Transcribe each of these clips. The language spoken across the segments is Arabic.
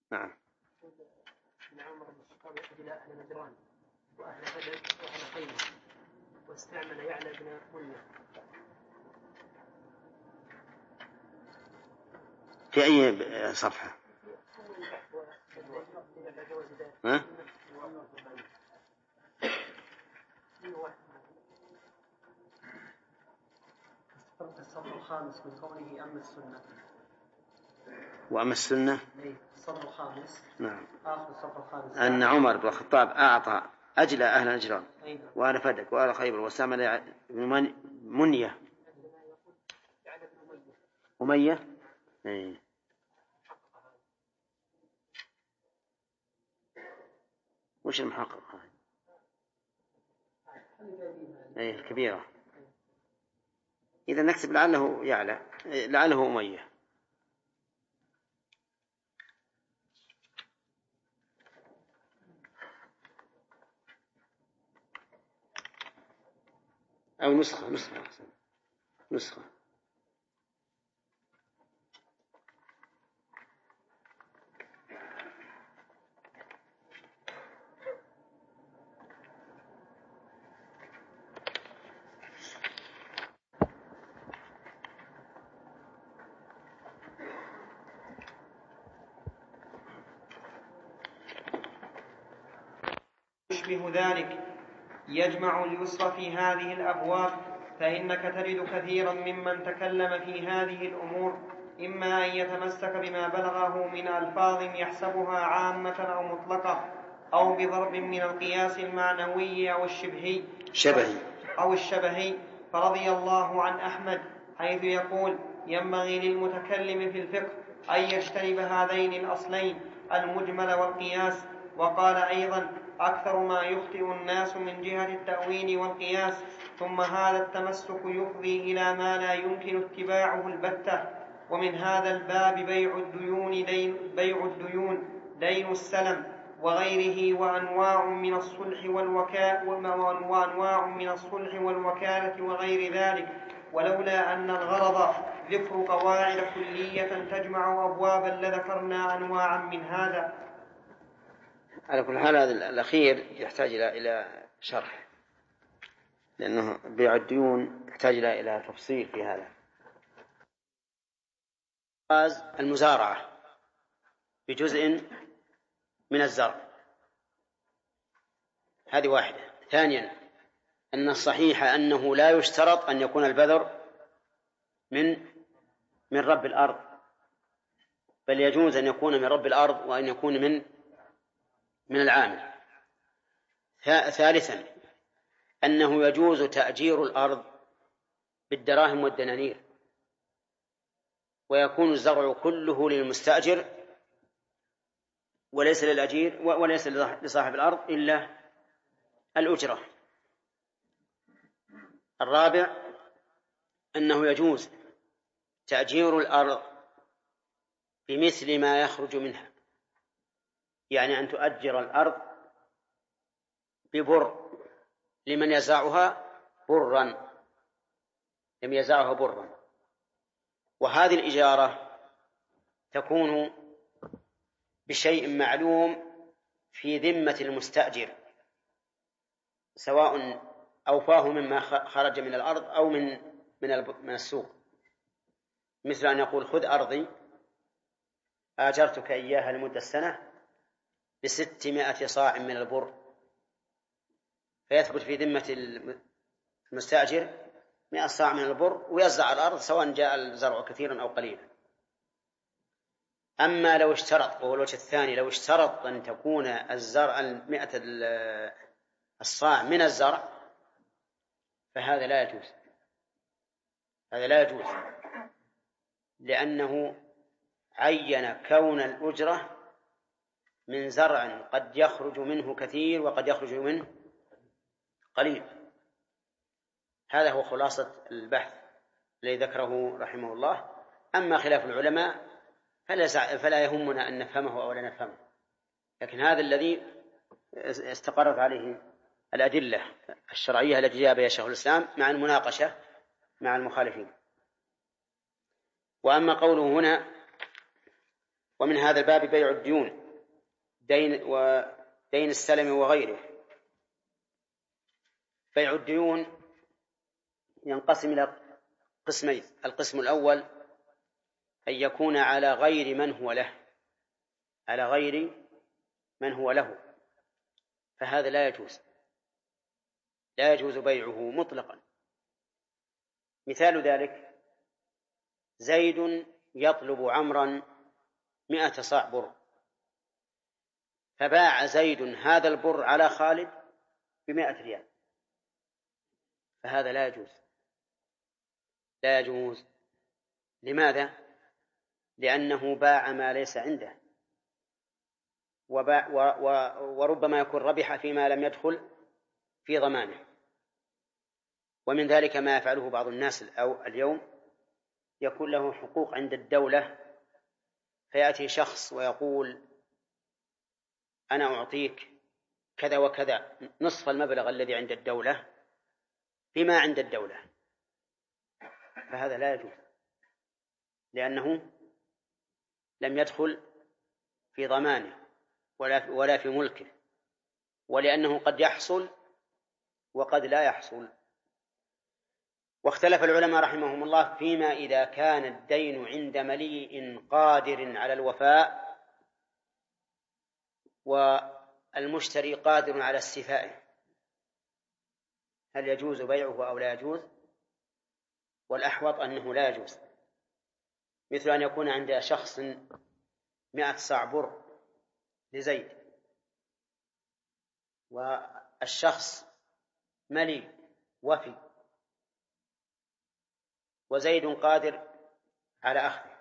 نعم. ابن عمر بن الخطاب إلى أهل نجران وأهل بدر وأهل خيبر واستعمل يعلى بن منية. في أي صفحة؟ ها؟ الصف الخامس من قوله أما السنة. وأما السنة الصف الخامس. نعم. آخر الصف الخامس. أن عمر بن الخطاب أعطى أجل أهل نجران وأهل فدك وأهل خيبر واستعمل منية. أمية. إيه. وش المحقق هذا؟ إيه الكبيرة. إذا نكتب لعله يعلى، لعله أمية. أو نسخة. يشبه ذلك يجمع اليسر في هذه الأبواب، فإنك تجد كثيرا ممن تكلم في هذه الأمور إما أن يتمسك بما بلغه من ألفاظ يحسبها عامة أو مطلقة، أو بضرب من القياس المعنوي أو الشبهي. فرضي الله عن أحمد حيث يقول: ينبغي للمتكلم في الفقه أن يجتنب هذين الأصلين المجمل والقياس. وقال أيضا: أكثر ما يخطئ الناس من جهة التأويل والقياس، ثم هذا التمسك يفضي إلى ما لا يمكن اتباعه البتة. ومن هذا الباب بيع الديون دين السلم وغيره، وأنواع من الصلح والوكالة وغير ذلك، ولولا أن الغرض ذكر قواعد كلية تجمع أبوابا لذكرنا أنواعا من هذا. على كل حال هذا الأخير يحتاج إلى شرح، لأنه بيع الديون يحتاج إلى تفصيل في هذا. المزارعة بجزء من الزرع، هذه واحدة. ثانيا أن الصحيح أنه لا يشترط أن يكون البذر من رب الأرض، بل يجوز أن يكون من رب الأرض وأن يكون من العامل. ثالثا أنه يجوز تأجير الأرض بالدراهم والدنانير، ويكون الزرع كله للمستأجر وليس للأجير وليس لصاحب الأرض إلا الأجرة. الرابع أنه يجوز تأجير الأرض بمثل ما يخرج منها، يعني أن تؤجر الأرض ببر لمن يزرعها برا، وهذه الإجارة تكون بشيء معلوم في ذمة المستأجر، سواء أوفاه مما خرج من الأرض أو من السوق. مثل أن يقول: خذ أرضي آجرتك إياها لمدة سنة ب600 صاع من البر، فيثبت في ذمة المستأجر 100 صاع من البر، ويزرع الأرض سواء جاء الزرع كثيرا أو قليلا. أما لو اشترط، وهو الوجه الثاني، لو اشترط أن تكون الزرع 100 الصاع من الزرع، فهذا لا يجوز. لأنه عين كون الأجرة من زرع قد يخرج منه كثير وقد يخرج منه قليل. هذا هو خلاصة البحث الذي ذكره رحمه الله. أما خلاف العلماء فلا يهمنا أن نفهمه أو لا نفهمه، لكن هذا الذي استقرت عليه الأدلة الشرعية التي جاء بها شيخ الإسلام مع المناقشة مع المخالفين. وأما قوله هنا ومن هذا الباب بيع الديون، ودين السلم وغيره. بيع الديون ينقسم إلى قسمين: القسم الأول أن يكون على غير من هو له، على غير من هو له، فهذا لا يجوز، لا يجوز بيعه مطلقا. مثال ذلك: زيد يطلب عمرا 100 صاع بر، فباع زيد هذا البر على خالد ب100 ريال، فهذا لا يجوز، لا يجوز. لماذا؟ لأنه باع ما ليس عنده، وربما يكون ربح فيما لم يدخل في ضمانه. ومن ذلك ما يفعله بعض الناس اليوم، يكون له حقوق عند الدولة، فيأتي شخص ويقول: أنا أعطيك كذا وكذا، نصف المبلغ الذي عند الدولة بما عند الدولة، فهذا لا يجوز، لأنه لم يدخل في ضمانه ولا في ملكه، ولأنه قد يحصل وقد لا يحصل. واختلف العلماء رحمهم الله فيما إذا كان الدين عند مليء قادر على الوفاء والمشتري قادر على استيفائه، هل يجوز بيعه أو لا يجوز؟ والأحوط أنه لا يجوز. مثل أن يكون عند شخص 100 صاع بر لزيد، والشخص ملي وفي، وزيد قادر على أخذه،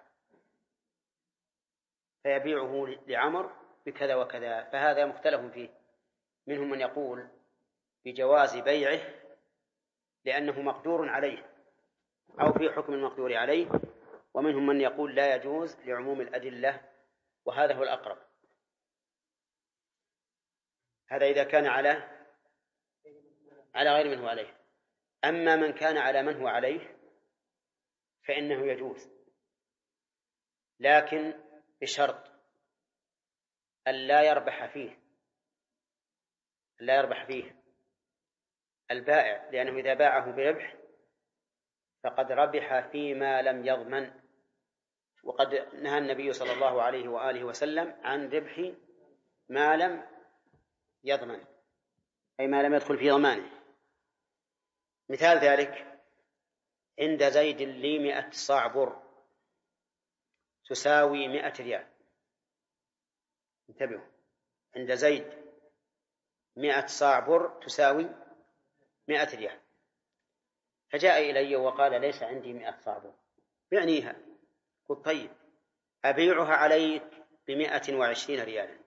فيبيعه لعمر بكذا وكذا، فهذا مختلف فيه. منهم من يقول بجواز بيعه لأنه مقدور عليه أو في حكم المقدور عليه، ومنهم من يقول لا يجوز لعموم الأدلة، وهذا هو الأقرب. هذا إذا كان على غير من هو عليه. أما من كان على من هو عليه فإنه يجوز، لكن بشرط أن لا يربح فيه البائع، لأنه إذا باعه بربح فقد ربح فيما لم يضمن، وقد نهى النبي صلى الله عليه وآله وسلم عن ربح ما لم يضمن، أي ما لم يدخل في ضمانه. مثال ذلك: عند زيد لي 100 صاع بر تساوي 100 ريال. انتبهوا، عند زيد 100 صاع بر تساوي 100 ريال، فجاء إلي وقال: ليس عندي 100 صاع بر، بعنيها. قلت: طيب أبيعها عليك ب120 ريالا،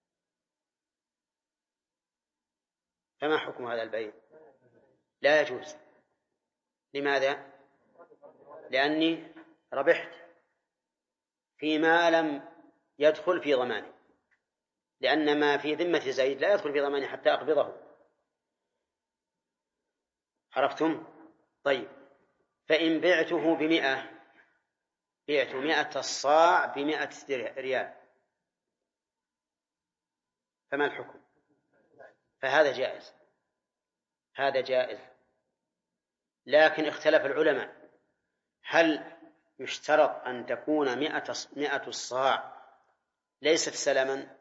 فما حكم هذا البيع؟ لا يجوز. لماذا؟ لأني ربحت فيما لم يدخل في ضماني، لأن ما في ذمة زيد لا يدخل في ضماني حتى أقبضه. عرفتم؟ طيب، فإن بعته ب100، بعت 100 الصاع ب100 ريال، فما الحكم؟ فهذا جائز، هذا جائز. لكن اختلف العلماء: هل يشترط أن تكون 100 الصاع ليست سلما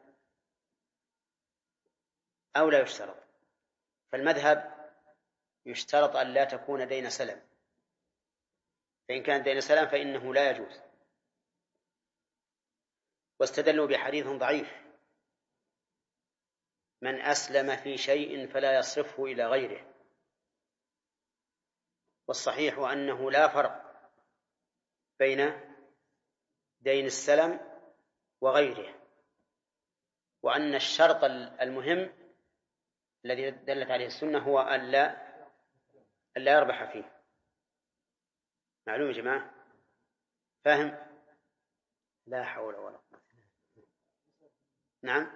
أو لا يشترط؟ فالمذهب يشترط أن لا تكون دين سلم، فإن كان دين سلم فإنه لا يجوز. واستدلوا بحديث ضعيف: من أسلم في شيء فلا يصرفه إلى غيره. والصحيح أنه لا فرق بين دين السلم وغيره، وأن الشرط المهم الذي دلت عليه السنة هو أن لا يربح فيه. معلوم يا جماعة؟ فاهم؟ لا حول ولا قوة. نعم.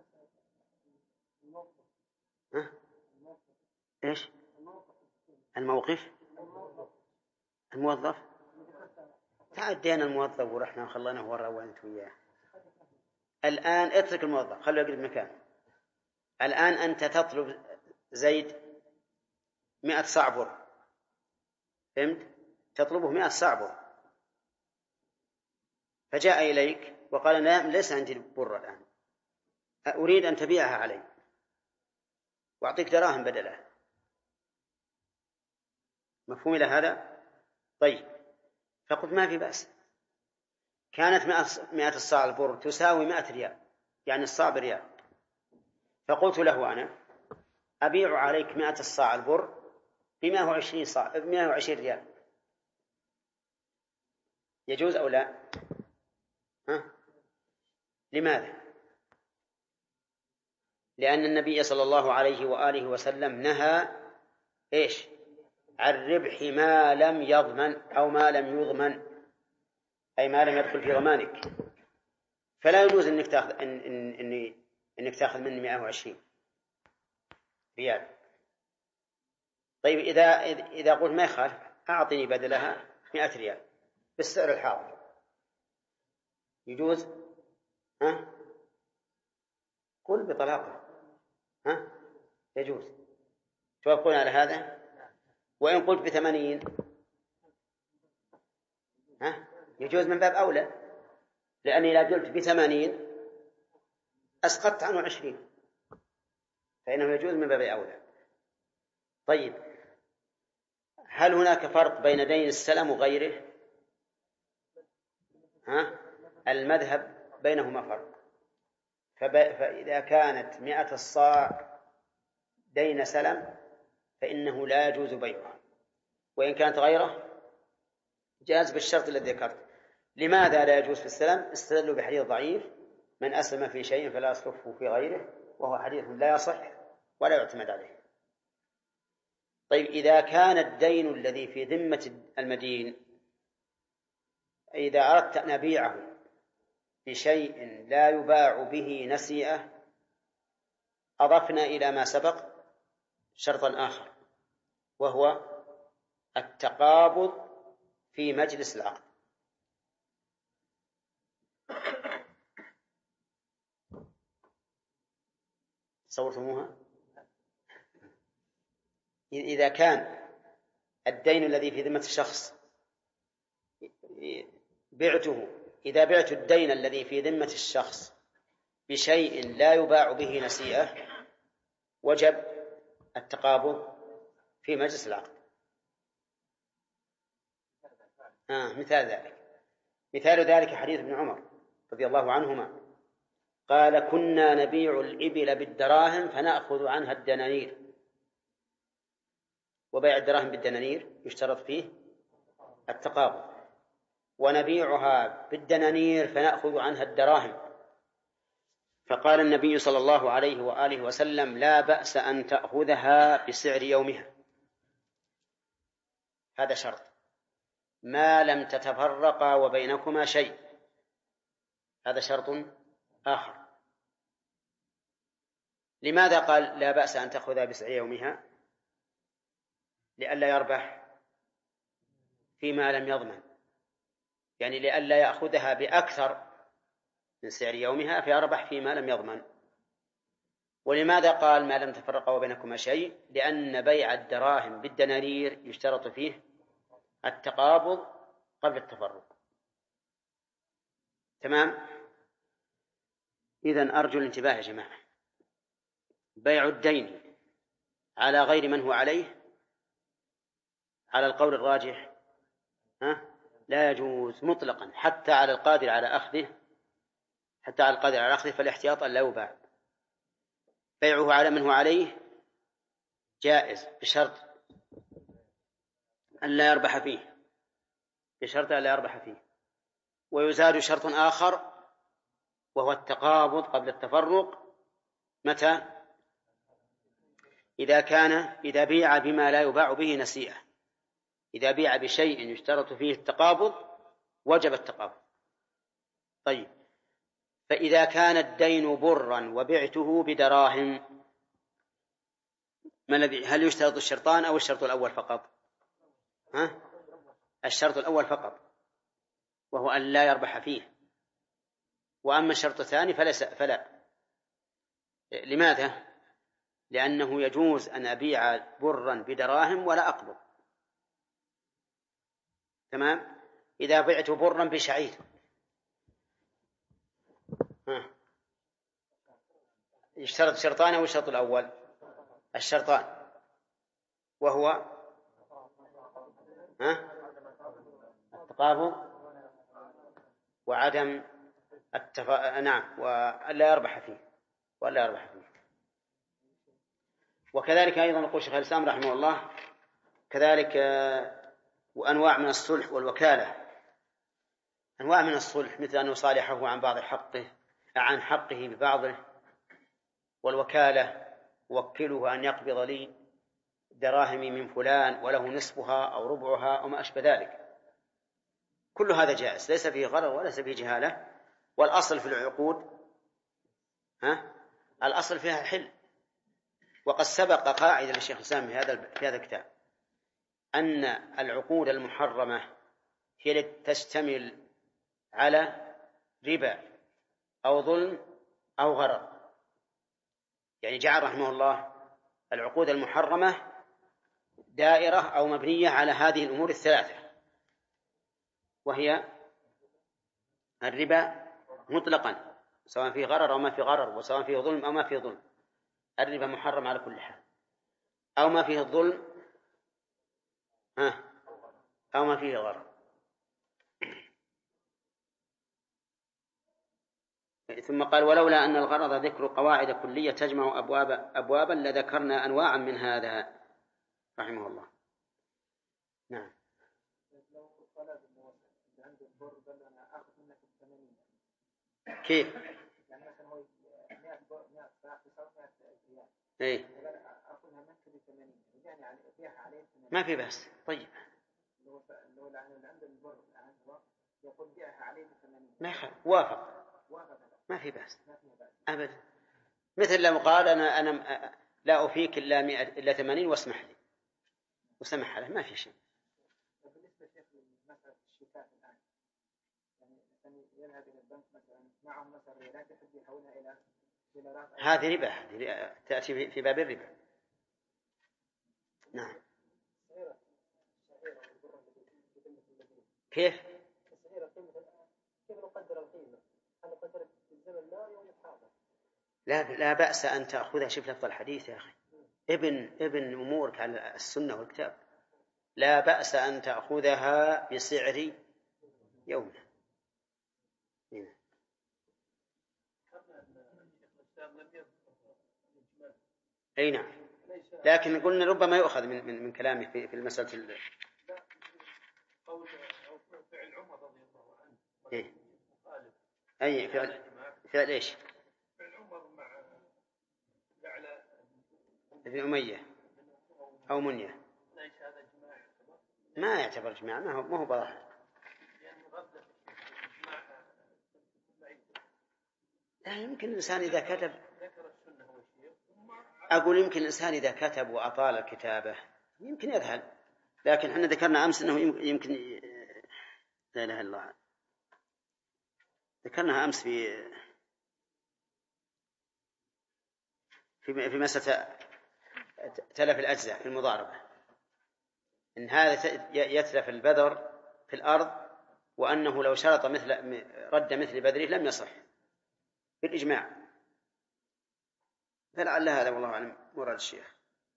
إيش؟ الموظف تعدينا الموظف ورحنا وخليناه ورا وانت وياه. الآن اترك الموظف خليه يقعد مكانه. الآن أنت تطلب زيد 100 صاع بر، فهمت؟ تطلبه 100 صاع بر، فجاء إليك وقال لا ليس عندي بر الآن، أريد أن تبيعها علي وأعطيك دراهم بدلها. مفهوم إلى هذا؟ طيب، فقلت ما في بأس. كانت 100 الصاع البر تساوي 100 ريال، يعني الصاع بريال، فقلت له أنا أبيع عليك 100 الصاع البر ب120 صاع، ب120 ريال، يجوز أو لا؟ ها؟ لماذا؟ لأن النبي صلى الله عليه وآله وسلم نهى إيش؟ عن ربح ما لم يضمن أو ما لم يضمن، أي ما لم يدخل في ضمانك، فلا يجوز أنك تأخذ أنك تأخذ مني 120 ريال. طيب إذا قلت ما يخالف أعطني بدلها 100 ريال بالسعر الحاضر، يجوز؟ ها؟ قل بطلاقه. ها؟ يجوز. توافقون على هذا؟ وإن قلت ب80 ها؟ يجوز من باب أولى، لأني إذا قلت ب80 أسقطت عنه 20، فإنه يجوز من باب أولى. طيب، هل هناك فرق بين دين السلم وغيره؟ ها؟ المذهب بينهما فرق. فإذا كانت 100 الصاع دين سلم فإنه لا يجوز بيعها، وإن كانت غيره جاز بالشرط الذي ذكرت. لماذا لا يجوز في السلم؟ استدلوا بحديث ضعيف من أسلم في شيء فلا يصرفه في غيره، وهو حديث لا يصح ولا يعتمد عليه. طيب، إذا كان الدين الذي في ذمة المدين إذا أردت أن أبيعه بشيء لا يباع به نسيئة، أضفنا إلى ما سبق شرطا آخر، وهو التقابض في مجلس العقد. تصورتموها؟ إذا كان الدين الذي في ذمة الشخص إذا بعت الدين الذي في ذمة الشخص بشيء لا يباع به نسيئة وجب التقابض في مجلس العقد. مثال ذلك حديث ابن عمر رضي الله عنهما قال كنا نبيع الإبل بالدراهم فنأخذ عنها الدنانير، وبيع الدراهم بالدنانير يشترط فيه التقابض، ونبيعها بالدنانير فنأخذ عنها الدراهم. فقال النبي صلى الله عليه وآله وسلم لا بأس أن تأخذها بسعر يومها، هذا شرط ما لم تتفرقا وبينكما شيء، هذا شرط آخر. لماذا قال لا بأس أن تأخذها بسعر يومها؟ لئلا يربح فيما لم يضمن، يعني لئلا يأخذها بأكثر من سعر يومها فيربح فيما لم يضمن. ولماذا قال ما لم تفرقا وبينكما شيء؟ لأن بيع الدراهم بالدنانير يشترط فيه التقابض قبل التفرق. تمام؟ إذن أرجو الانتباه يا جماعة، بيع الدين على غير من هو عليه على القول الراجح لا يجوز مطلقا، حتى على القادر على أخذه فالاحتياط أن لا يباع. بيعه على من هو عليه جائز بشرط أن لا يربح فيه، ويزاد شرط آخر وهو التقابض قبل التفرق. متى؟ إذا بيع بما لا يباع به نسيئة، إذا بيع بشيء يشترط فيه التقابض وجب التقابض. طيب، فإذا كان الدين برا وبعته بدراهم هل يشترط الشرطان أو الشرط الأول فقط؟ الشرط الأول فقط، وهو أن لا يربح فيه. وأما الشرط الثاني فلا. لماذا؟ لأنه يجوز أن أبيع برا بدراهم ولا أقبض. تمام. إذا بعت برا بشعير يشترط شرطان أو الشرط الأول؟ الشرطان، وهو التقابض وعدم نعم، ولا يربح فيه. وكذلك أيضا يقول شيخ الإسلام رحمه الله كذلك وأنواع من الصلح والوكالة. أنواع من الصلح مثل أن يصالحه عن حقه ببعضه، والوكالة وكله أن يقبض لي دراهمي من فلان وله نصفها أو ربعها أو ما أشبه ذلك. كل هذا جائز، ليس فيه غرر وليس فيه جهالة. والأصل في العقود الأصل فيها حل. وقد سبق قاعدة للشيخ الإسلام في هذا الكتاب أن العقود المحرمة هي التي تشتمل على ربا أو ظلم أو غرر. يعني جعل رحمه الله العقود المحرمة دائرة أو مبنية على هذه الأمور الثلاثة، وهي الربا مطلقا سواء فيه غرر أو ما فيه غرر، وسواء فيه ظلم أو ما فيه ظلم. الربا محرم على كل حال، أو ما فيه الظلم أو ما فيه غرر. ثم قال ولولا أن الغرض ذكر قواعد كلية تجمع أبوابا لذكرنا أنواعا من هذا رحمه الله. نعم. كيف؟ إيه؟ ما في بأس. طيب ما وافق ما في بأس أبدا. مثل لما قال أنا لا أفيك إلا 80 واسمح لي وسمح له، ما في شيء. بالنسبة لمسألة الشيكات الآن، يعني يذهب إلى البنك مثلا معهم مثلا ريالات يحب يحولها إلى دولارات. هذه ربا، هذه تأتي في باب الربا. نعم. كيف نقدر القيمة؟ هل نقدر بالزمن لا يوم الحاضر؟ لا بأس أن تأخذها. شوف لفظ الحديث يا أخي، ابن أمورك على السنة والكتاب. لا بأس أن تأخذها بسعر يومه. أي نعم، لكن قلنا ربما يؤخذ من كلامه في المسألة. قول أو فعل عمر رضي الله عنه. إيه؟ أي فعل إيش؟ فعل عمر مع يعلى ابن أمية أو منية. ليش هذا جماع؟ ما يعتبر جماع، ما هو بضاحة. لا يمكن الإنسان إذا كتب، أقول يمكن الإنسان إذا كتب وأطال الكتابة يمكن يذهل، لكن احنا ذكرنا أمس أنه يمكن لا إله إلا الله، ذكرناها أمس في مسألة تلف الأجزاء في المضاربة، إن هذا يتلف البذر في الأرض، وأنه لو شرط رد مثل بذره لم يصح بالإجماع. فلعل هذا والله أعلم مراد الشيخ.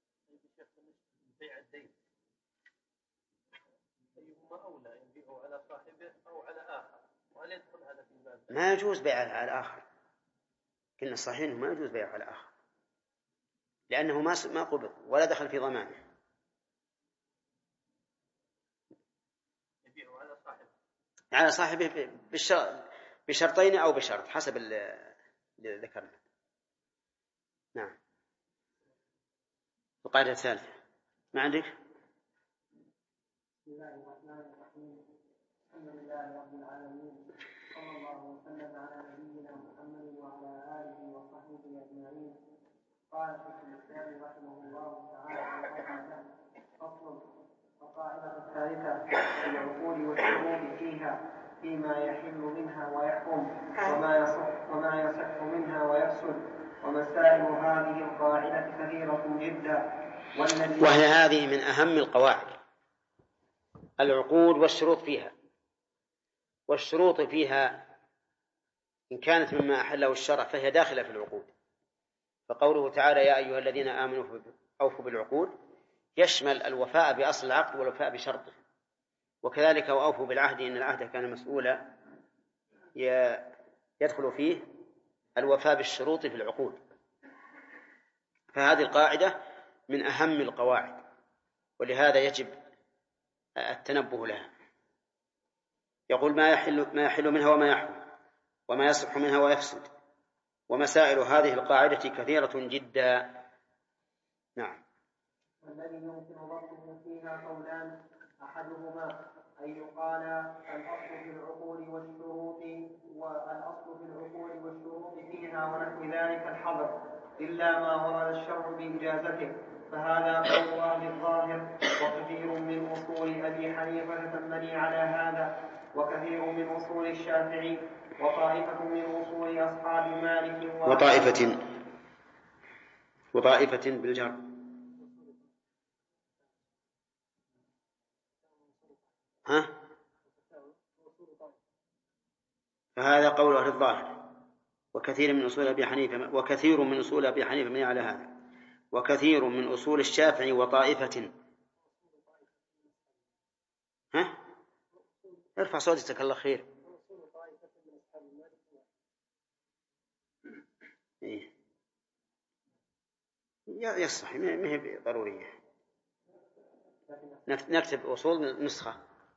ما يجوز بيع على الآخر. كنا صحيح ما يجوز بيع على الآخر لأنه ما قبض ولا دخل في ضمانه. على صاحبه بشرطين أو بشرط حسب اللي ذكرنا. نعم. القاعدة الثالثة ما عندك؟ بسم الله الرحمن الرحيم. الحمد لله رب العالمين، صلى الله وسلم على نبينا محمد وعلى آله وصحبه أجمعين. قال شيخ الإسلام رحمه الله تعالى: فصل. القاعدة الثالثة في العقول والشروط فيما يحل منها ويحكم وما يصح وهي هذه من أهم القواعد، العقود والشروط فيها. والشروط فيها إن كانت مما أحله الشرع فهي داخلة في العقود، فقوله تعالى يا أيها الذين آمنوا أوفوا بالعقود يشمل الوفاء بأصل العقد والوفاء بشرطه. وكذلك وأوفوا بالعهد إن العهد كان مسؤولا يدخل فيه الوفاء بالشروط في العقود. فهذه القاعدة من أهم القواعد، ولهذا يجب التنبه لها. يقول ما يحل منها وما يحرم وما يصح منها ويفسد، ومسائل هذه القاعدة كثيرة جدا. نعم. والذي يمكن ضبطه فيها قولان، أحدهما أن يقال الأصل في العقول والشروط فيها ونحو ذلك الحظر إلا ما ورد الشرع بإجازته، فهذا قول أهل الظاهر، وكثير من أصول أبي حنيفة تنبني على هذا، وكثير من أصول الشافعي، وطائفة من أصول أصحاب مالك وطائفة بالجر. فهذا قول أهل الظاهر، وكثير من أصول أبي حنيفة من على هذا، وكثير من أصول الشافعي وطائفة. ارفع صوتك الله خير. يصح، ما هي ضرورية. نكتب أصول نسخة.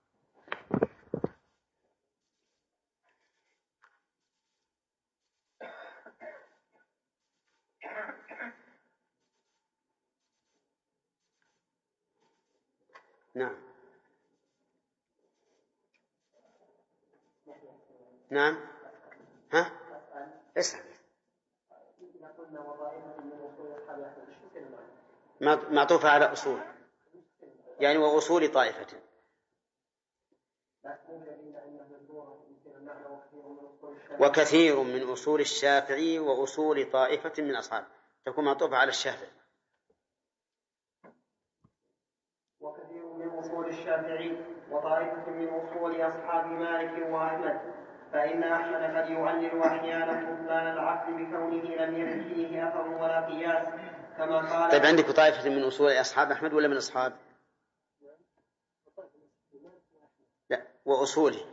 نعم. اسأل. معطوفة على أصول، يعني وأصول طائفة. وكثير من أصول الشافعي وأصول طائفة من أصحابه، تكون معطوفة على الشافعي. وكثير من أصول الشافعي وطائفة من أصول أصحاب مالك وأحمد، فإن أحمد قد يعلل أحيانا بطلان العقد بكونه لم يرد فيه أثر ولا قياس، كما قال. طيب عندك طائفة من أصول أصحاب أحمد ولا من أصحاب؟ لا، وأصوله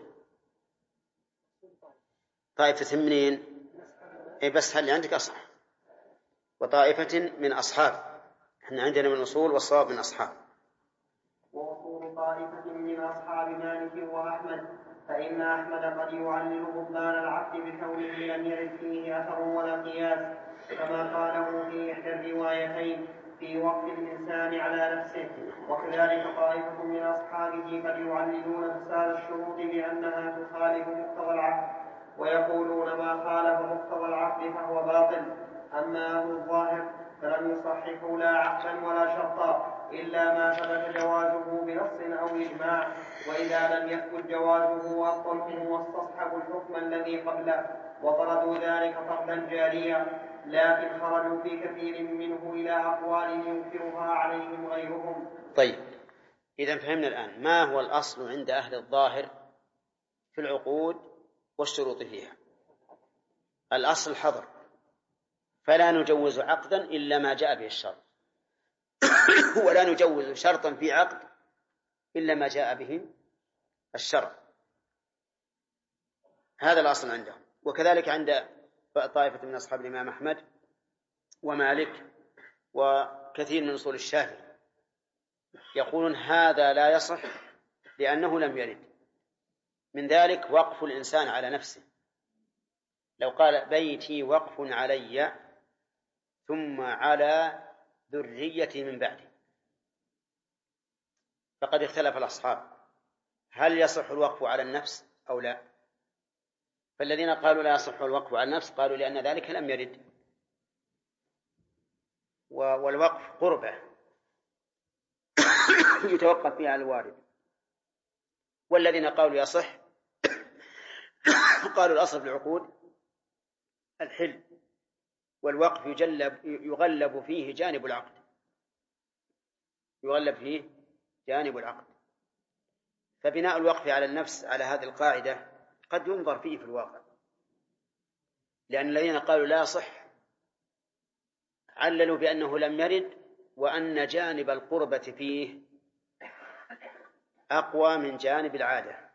طائفة منين؟ بس هل عندك أصح؟ وطائفة من أصحاب، احنا عندنا من أصول والصواب من أصحاب. وأصول طائفة من أصحاب مالك وأحمد، فإن أحمد قد يعلل بطلان العقد بكونه لم يرد فيه أثر ولا قياس، كما قاله في إحدى الروايتين في وقت الإنسان على نفسه. وكذلك طائفة من أصحابه قد يعللون فساد الشروط بأنها تخالف مقتضى العقد، ويقولون ما خالف مقتضى العقد فهو باطل. أما أهل الظاهر فلم يصححوا لا عقدا ولا شرطا إلا ما ثبت جوازه بنص أو إجماع، وإذا لم يثبت جوازه أبطلوه واستصحبوا الحكم الذي قبله وطردوا ذلك طردا جاريا، لكن خرجوا في كثير منه إلى أقوال ينكرها عليهم غيرهم. طيب، إذا فهمنا الآن ما هو الأصل عند أهل الظاهر في العقود والشروط فيها. الأصل الحظر، فلا نجوز عقدا إلا ما جاء به الشرع، ولا نجوز شرطا في عقد إلا ما جاء به الشرع. هذا الأصل عندهم. وكذلك عند طائفة من أصحاب الإمام أحمد ومالك وكثير من أصول الشافعي، يقولون هذا لا يصح لأنه لم يرد. من ذلك وقف الإنسان على نفسه، لو قال بيتي وقف علي ثم على ذريتي من بعدي، فقد اختلف الأصحاب هل يصح الوقف على النفس أو لا. فالذين قالوا لا يصح الوقف على النفس قالوا لأن ذلك لم يرد، والوقف قربة يتوقف فيها على الوارد. والذين قالوا يصح قالوا الأصل في العقود الحل، والوقف يغلب فيه جانب العقد، يغلب فيه جانب العقد. فبناء الوقف على النفس على هذه القاعدة قد ينظر فيه في الواقع، لأن الذين قالوا لا يصح عللوا بأنه لم يرد، وأن جانب القربة فيه أقوى من جانب العادة،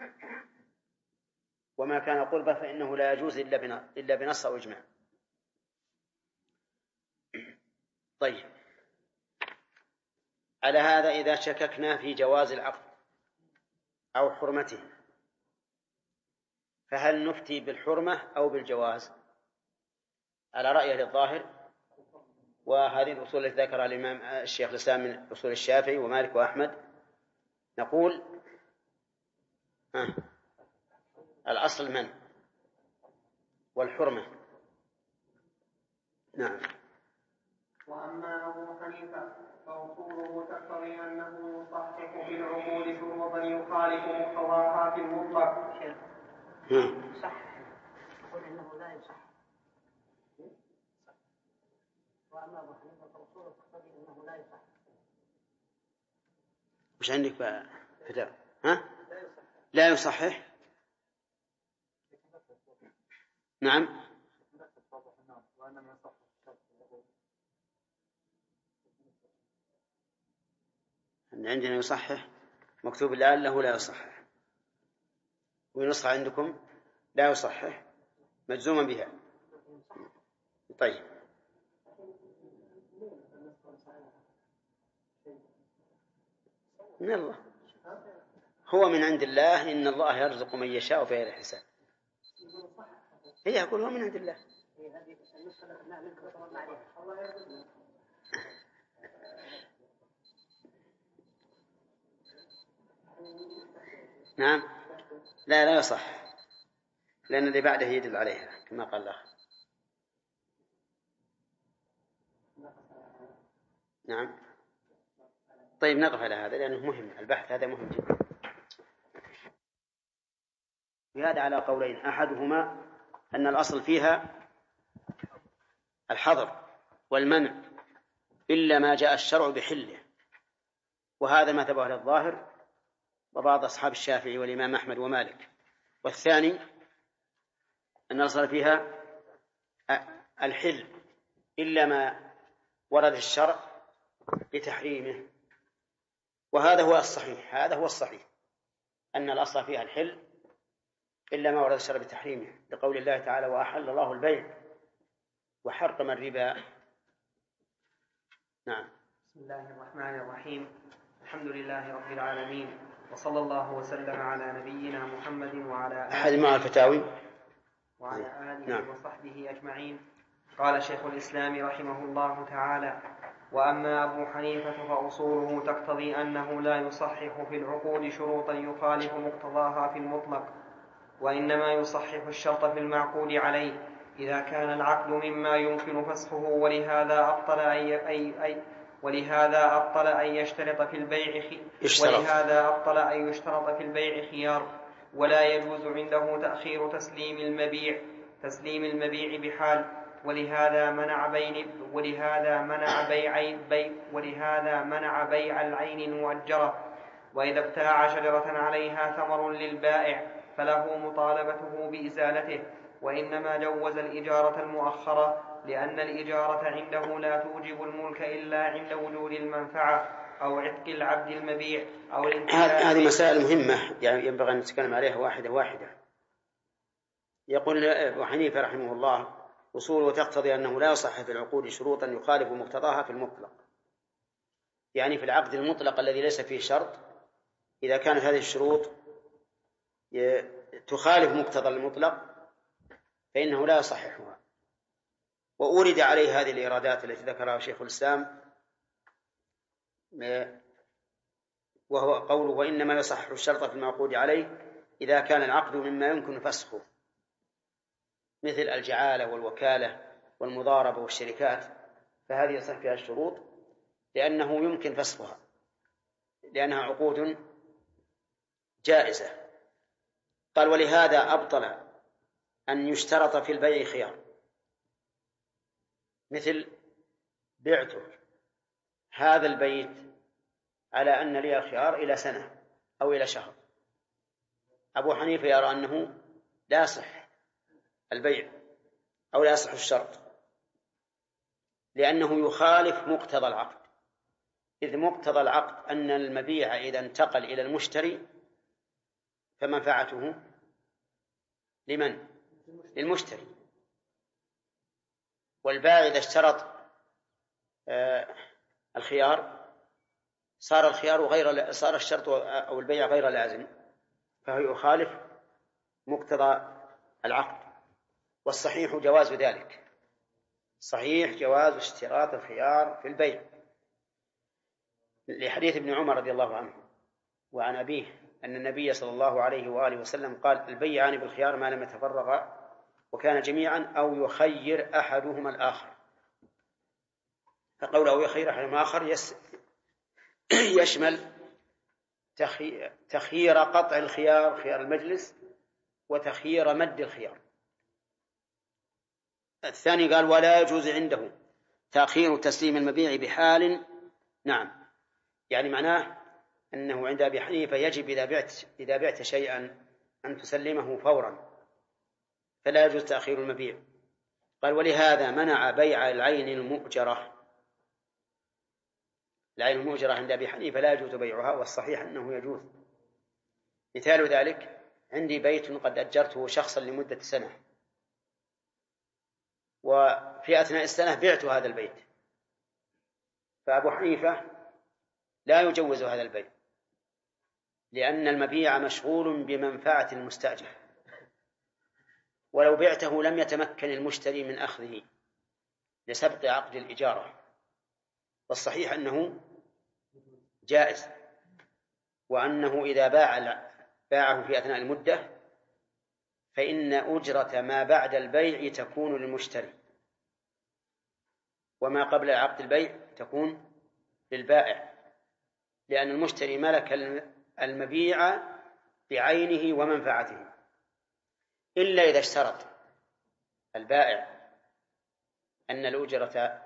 وما كان قربة فإنه لا يجوز إلا بنص أو إجماع. طيب، على هذا إذا شككنا في جواز العقد أو حرمته فهل نفتي بالحرمة أو بالجواز؟ على رأيه الظاهر، وهذه الأصول التي ذكرها الإمام الشيخ الإسلام من أصول الشافعي ومالك وأحمد، نقول الأصل المنع والحرمة. نعم. وأما أبو حنيفة فأصوله تقتضي أنه يصحح في العقود شروطا يخالف مقتضاها في المطلق. صح، يقول إنه لا يصح. وأما أبو حنيفة فأصوله تقتضي أنه لا يصح. وش عندك بقى فتاة؟ لا يصحح. نعم. عندنا يصحح مكتوب لعله لا يصحح، ونصح عندكم لا يصحح مجزوما بها. طيب، من الله، هو من عند الله، إن الله يرزق من يشاء بغير حساب. هي يقول هو من عند الله. نعم. لا يصح، لأن اللي بعده يدل عليها كما قال الأخ. نعم. طيب، نقف على هذا لأنه مهم، البحث هذا مهم جدا. بهذا على قولين، أحدهما أن الأصل فيها الحظر والمنع إلا ما جاء الشرع بحله، وهذا ما تبعه الظاهر وبعض أصحاب الشافعي والإمام أحمد ومالك. والثاني أن الأصل فيها الحل إلا ما ورد الشرع بتحريمه، وهذا هو الصحيح. هذا هو الصحيح، أن الأصل فيها الحل إلا ما ورد الشرع بتحريمه، لقول الله تعالى وأحل الله البيع وحرم الربا. نعم. بسم الله الرحمن الرحيم. الحمد لله رب العالمين، وصلى الله وسلم على نبينا محمد وعلى آله وصحبه أجمعين. قال شيخ الإسلام رحمه الله تعالى: وأما أبو حنيفة فأصوله تقتضي أنه لا يصحح في العقود شروطا يخالف مقتضاها في المطلق، وإنما يصحح الشرط في المعقود عليه إذا كان العقد مما يمكن فسخه، ولهذا أبطل أن يشترط في البيع خيار، ولا يجوز عنده تأخير تسليم المبيع بحال، ولهذا منع بيع العين المؤجرة. وإذا ابتاع شجرة عليها ثمر للبائع فله مطالبته بإزالته، وإنما جوز الإجارة المؤخرة لأن الإجارة عنده لا توجب الملك إلا عند وجود المنفعة أو عتق العبد المبيع أو الانتهاء. هذه مسائل مهمة يعني ينبغي أن نتكلم عليها واحدة. يقول أبو حنيفة رحمه الله: أصوله تقتضي أنه لا يصح في العقود شروطا يخالف مقتضاها في المطلق، يعني في العقد المطلق الذي ليس فيه شرط، إذا كانت هذه الشروط تخالف مقتضى المطلق فإنه لا يصححها. وأورد عليه هذه الإيرادات التي ذكرها شيخ الإسلام، وهو قوله: وإنما يصحح الشرط في المعقود عليه إذا كان العقد مما يمكن فسخه، مثل الجعالة والوكالة والمضاربة والشركات، فهذه يصح فيها الشروط لأنه يمكن فسخها، لأنها عقود جائزة. قال: ولهذا أبطل أن يشترط في البيع خيار، مثل: بعت هذا البيت على أن لي الخيار إلى سنة أو إلى شهر. أبو حنيفة يرى أنه لا يصح البيع أو لا يصح الشرط، لأنه يخالف مقتضى العقد، إذ مقتضى العقد أن المبيع إذا انتقل إلى المشتري فمنفعته لمن؟ للمشتري. والبائع إذا اشترط الخيار صار الشرط أو البيع غير لازم، فهو يخالف مقتضى العقد. والصحيح جواز ذلك، صحيح جواز اشتراط الخيار في البيع، لحديث ابن عمر رضي الله عنه وعن أبيه أن النبي صلى الله عليه وآله وسلم قال: البيعان بالخيار ما لم يتفرقا وكان جميعا أو يخير أحدهما الآخر. فقوله يخير أحدهما الآخر يشمل تخيير قطع الخيار، خيار المجلس، وتخيير مد الخيار. الثاني قال: ولا يجوز عنده تأخير تسليم المبيع بحال. نعم، يعني معناه أنه عند أبي حنيفة يجب إذا بعت شيئا أن تسلمه فورا، فلا يجوز تأخير المبيع. قال: ولهذا منع بيع العين المؤجرة. العين المؤجرة عند أبي حنيفة لا يجوز بيعها، والصحيح أنه يجوز. مثال ذلك: عندي بيت قد أجرته شخصا لمدة سنة، وفي أثناء السنة بعت هذا البيت، فأبو حنيفة لا يجوز هذا البيع، لأن المبيع مشغول بمنفعة المستأجر، ولو بعته لم يتمكن المشتري من أخذه لسبق عقد الإجارة. والصحيح أنه جائز، وأنه إذا باعه في أثناء المدة فإن أجرة ما بعد البيع تكون للمشتري، وما قبل عقد البيع تكون للبائع، لأن المشتري ملك المبيع بعينه ومنفعته، إلا إذا اشترط البائع أن الأجرة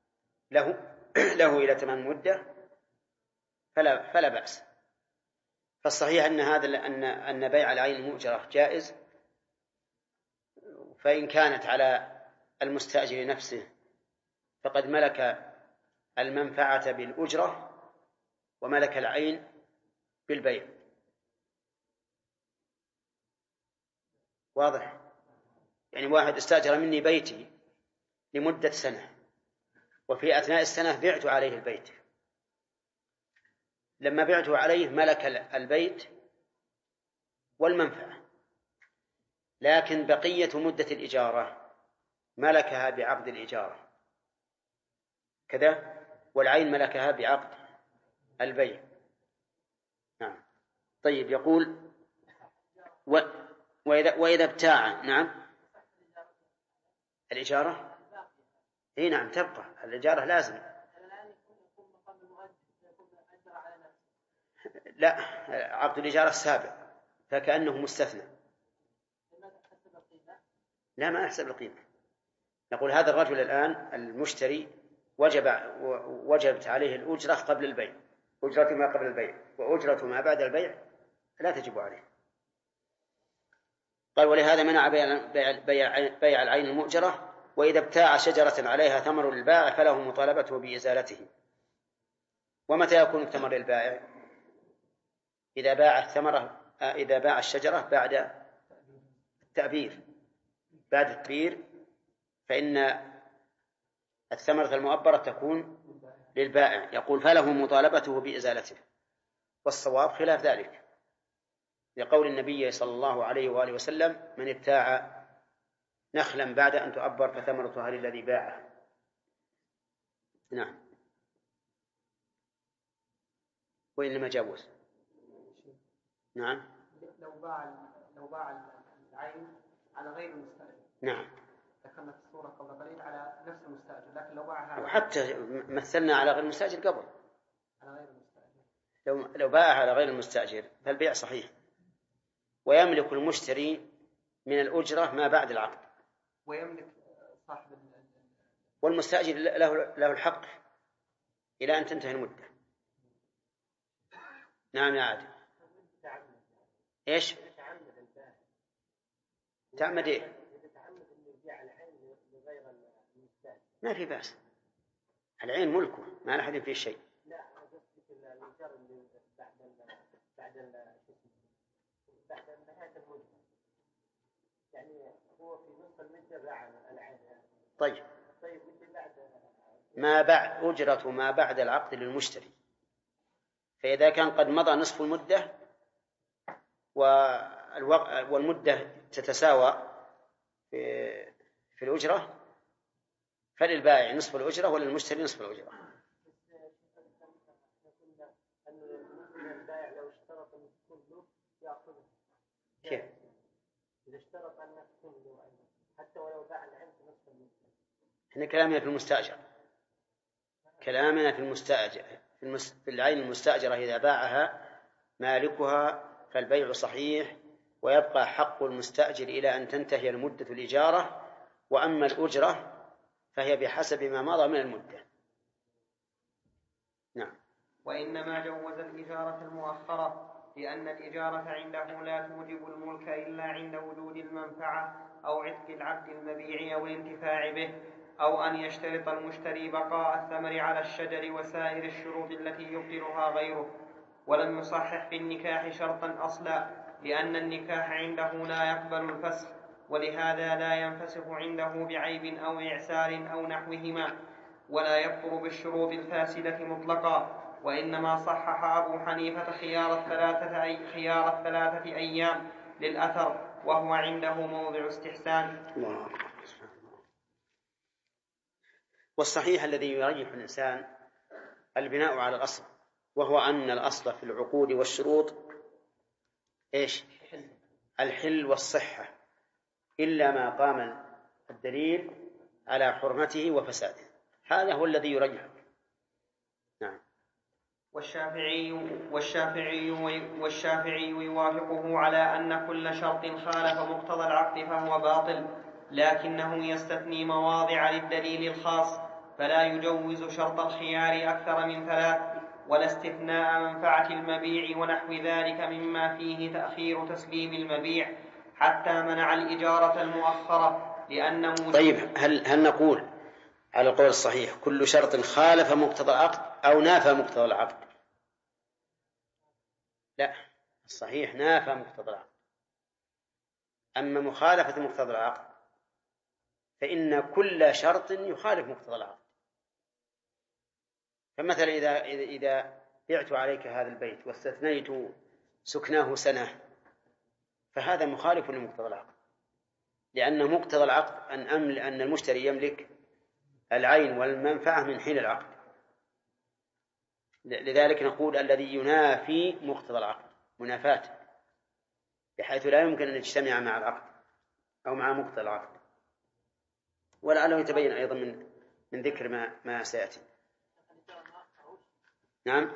له إلى تمام المدة فلا بأس. فالصحيح أن بيع العين المؤجرة جائز، فإن كانت على المستأجر نفسه فقد ملك المنفعة بالأجرة وملك العين بالبيع. واضح؟ يعني واحد استأجر مني بيتي لمدة سنة، وفي أثناء السنة بعت عليه البيت، لما بعته عليه ملك البيت والمنفعة، لكن بقية مدة الإجارة ملكها بعقد الإجارة كذا، والعين ملكها بعقد البيع. نعم. طيب، يقول: وإذا ابتاع. نعم، الإجارة هي نعم تبقى، الإجارة لازم. لا، عقد الإجارة السابق فكأنه مستثنى. لا، ما أحسب القيمة. نقول هذا الرجل الآن المشتري وجبت عليه الأجرة قبل البيع، أجرة ما قبل البيع، وأجرة ما بعد البيع لا تجب عليه. قال: ولهذا منع بيع العين المؤجرة. وإذا ابتاع شجرة عليها ثمر للبائع فله مطالبته بإزالته. ومتى يكون الثمر للبائع؟ إذا باع الشجرة بعد التأبير. بعد التأبير فإن الثمرة المؤبرة تكون للبائع. يقول: فله مطالبته بإزالته. والصواب خلاف ذلك، لقول النبي صلى الله عليه وآله وسلم: من ابتاع نخلا بعد أن تؤبر فثمرتها للذي باعه. نعم. وإنما جاوز. نعم. لو باع العين على غير المستأجر. نعم. ذكرنا في الصورة قبل قليل على نفس المستأجر، لكن لو باعها وحتى مثلنا على غير المستأجر قبل. على غير المستأجر. لو باعها على غير المستأجر فالبيع صحيح، ويملك المشتري من الأجرة ما بعد العقد، ويملك صاحب والمستأجر له الحق إلى أن تنتهي المدة. نعم يا عادل. إيش؟ تعمد إيه؟ ما في بأس، العين ملكه ما لأحد فيه شيء. لا بعد نهاية المدة، يعني هو في نصف المدة باع العين. طيب بعد ما بعد أجرة ما بعد العقد للمشتري، فإذا كان قد مضى نصف المدة والمدة تتساوى في الأجرة، فللبائع نصف الأجرة وللمشتري نصف الأجرة. البائع لو اشترط أن تكون له يأخذه. كيف؟ إذا اشترط أن تكون له حتى ولو باع العين في نصف المدة. إحنا كلامنا في المستأجر، كلامنا في المستأجر في العين المستأجرة إذا باعها مالكها فالبيع صحيح، ويبقى حق المستأجر إلى أن تنتهي المدة الإجارة، وأما الأجرة فهي بحسب ما مضى من المدة. نعم. وإنما جوز الإجارة المؤخرة لأن الإجارة عنده لا توجب الملك إلا عند وجود المنفعة أو عتق العبد المبيع أو الانتفاع به، أو أن يشترط المشتري بقاء الثمر على الشجر وسائر الشروط التي يبطلها غيره. ولم يصحح في النكاح شرطا أصلا، لأن النكاح عنده لا يقبل الفسخ، ولهذا لا ينفسخ عنده بعيب أو إعسار أو نحوهما، ولا يكفر بالشروط الفاسدة مطلقا. وإنما صحح أبو حنيفة خيار الثلاثة أيام للأثر، وهو عنده موضع استحسان. والصحيح الذي يرجح الإنسان البناء على الأصل، وهو أن الأصل في العقود والشروط إيش؟ الحل والصحة، إلا ما قام الدليل على حرمته وفساده، هذا هو الذي يرجح. نعم. والشافعي يوافقه على أن كل شرط خالف مقتضى العقد فهو باطل، لكنه يستثني مواضع للدليل الخاص، فلا يجوز شرط الخيار أكثر من 3، ولا استثناء منفعة المبيع ونحو ذلك مما فيه تأخير تسليم المبيع، حتى منع الإجارة المؤخرة لأنه. طيب هل نقول على القول الصحيح كل شرط خالف مقتضى العقد أو نافى مقتضى العقد؟ لا، الصحيح نافى مقتضى العقد. أما مخالفة مقتضى العقد فإن كل شرط يخالف مقتضى العقد. فمثلا إذا بعت عليك هذا البيت واستثنيت سكناه سنة، فهذا مخالف لمقتضى العقد، لأن مقتضى العقد أن المشتري يملك العين والمنفعة من حين العقد. لذلك نقول الذي ينافي مقتضى العقد منافاة، بحيث لا يمكن أن يجتمع مع العقد أو مع مقتضى العقد. ولعله يتبين أيضا من ذكر ما سيأتي. نعم.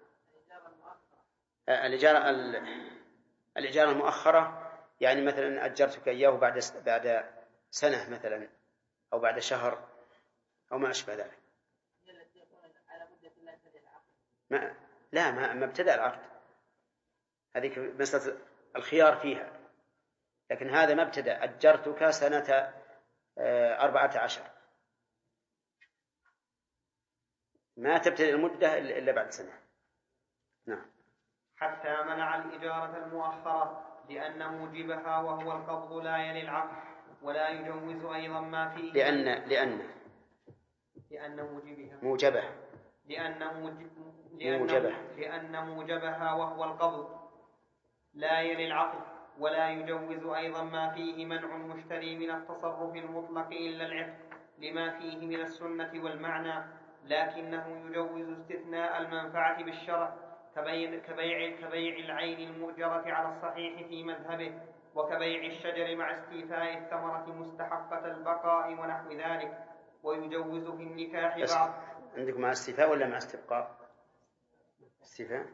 الإجارة المؤخرة يعني مثلا أجرتك إياه بعد سنة مثلا، أو بعد شهر، أو ما أشبه ذلك. ما ابتدأ العقد، هذه مسألة الخيار فيها، لكن هذا ما ابتدأ. أجرتك سنة 14، ما تبتدأ المدة إلا بعد سنة. نعم. حتى منع الإجارة المؤخرة لأن موجبها وهو القبض لا يلي العقد، ولا يجوز أيضا ما فيه لأن موجبها وهو القبض لا يلي العقد، ولا يجوز أيضا ما فيه منع المشتري من التصرف المطلق إلا العتق لما فيه من السنة والمعنى، لكنه يجوز استثناء المنفعة بالشرع كبيع العين المؤجرة على الصحيح في مذهبه، وكبيع الشجر مع استيفاء الثمرة مستحقة البقاء ونحو ذلك. ويجوز في النكاح بعض. عندكم مع استيفاء ولا مع استبقاء؟ استيفاء.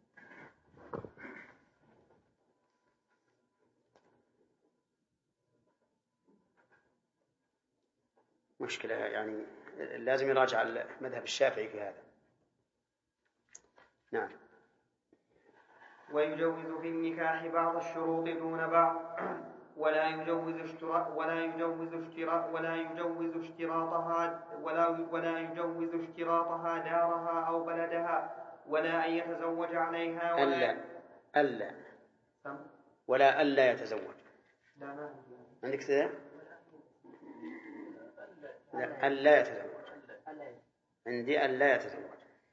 مشكلة، يعني لازم يراجع المذهب الشافعي في هذا. نعم. ويجوز في النكاح بعض الشروط دون بعض، ولا يجوز اشتراطها دارها أو بلدها، ولا أن يتزوج عليها ولا ألا يتزوج. لا عندك كذا؟ لا، ألا يتزوج. عندي ألا يتزوج.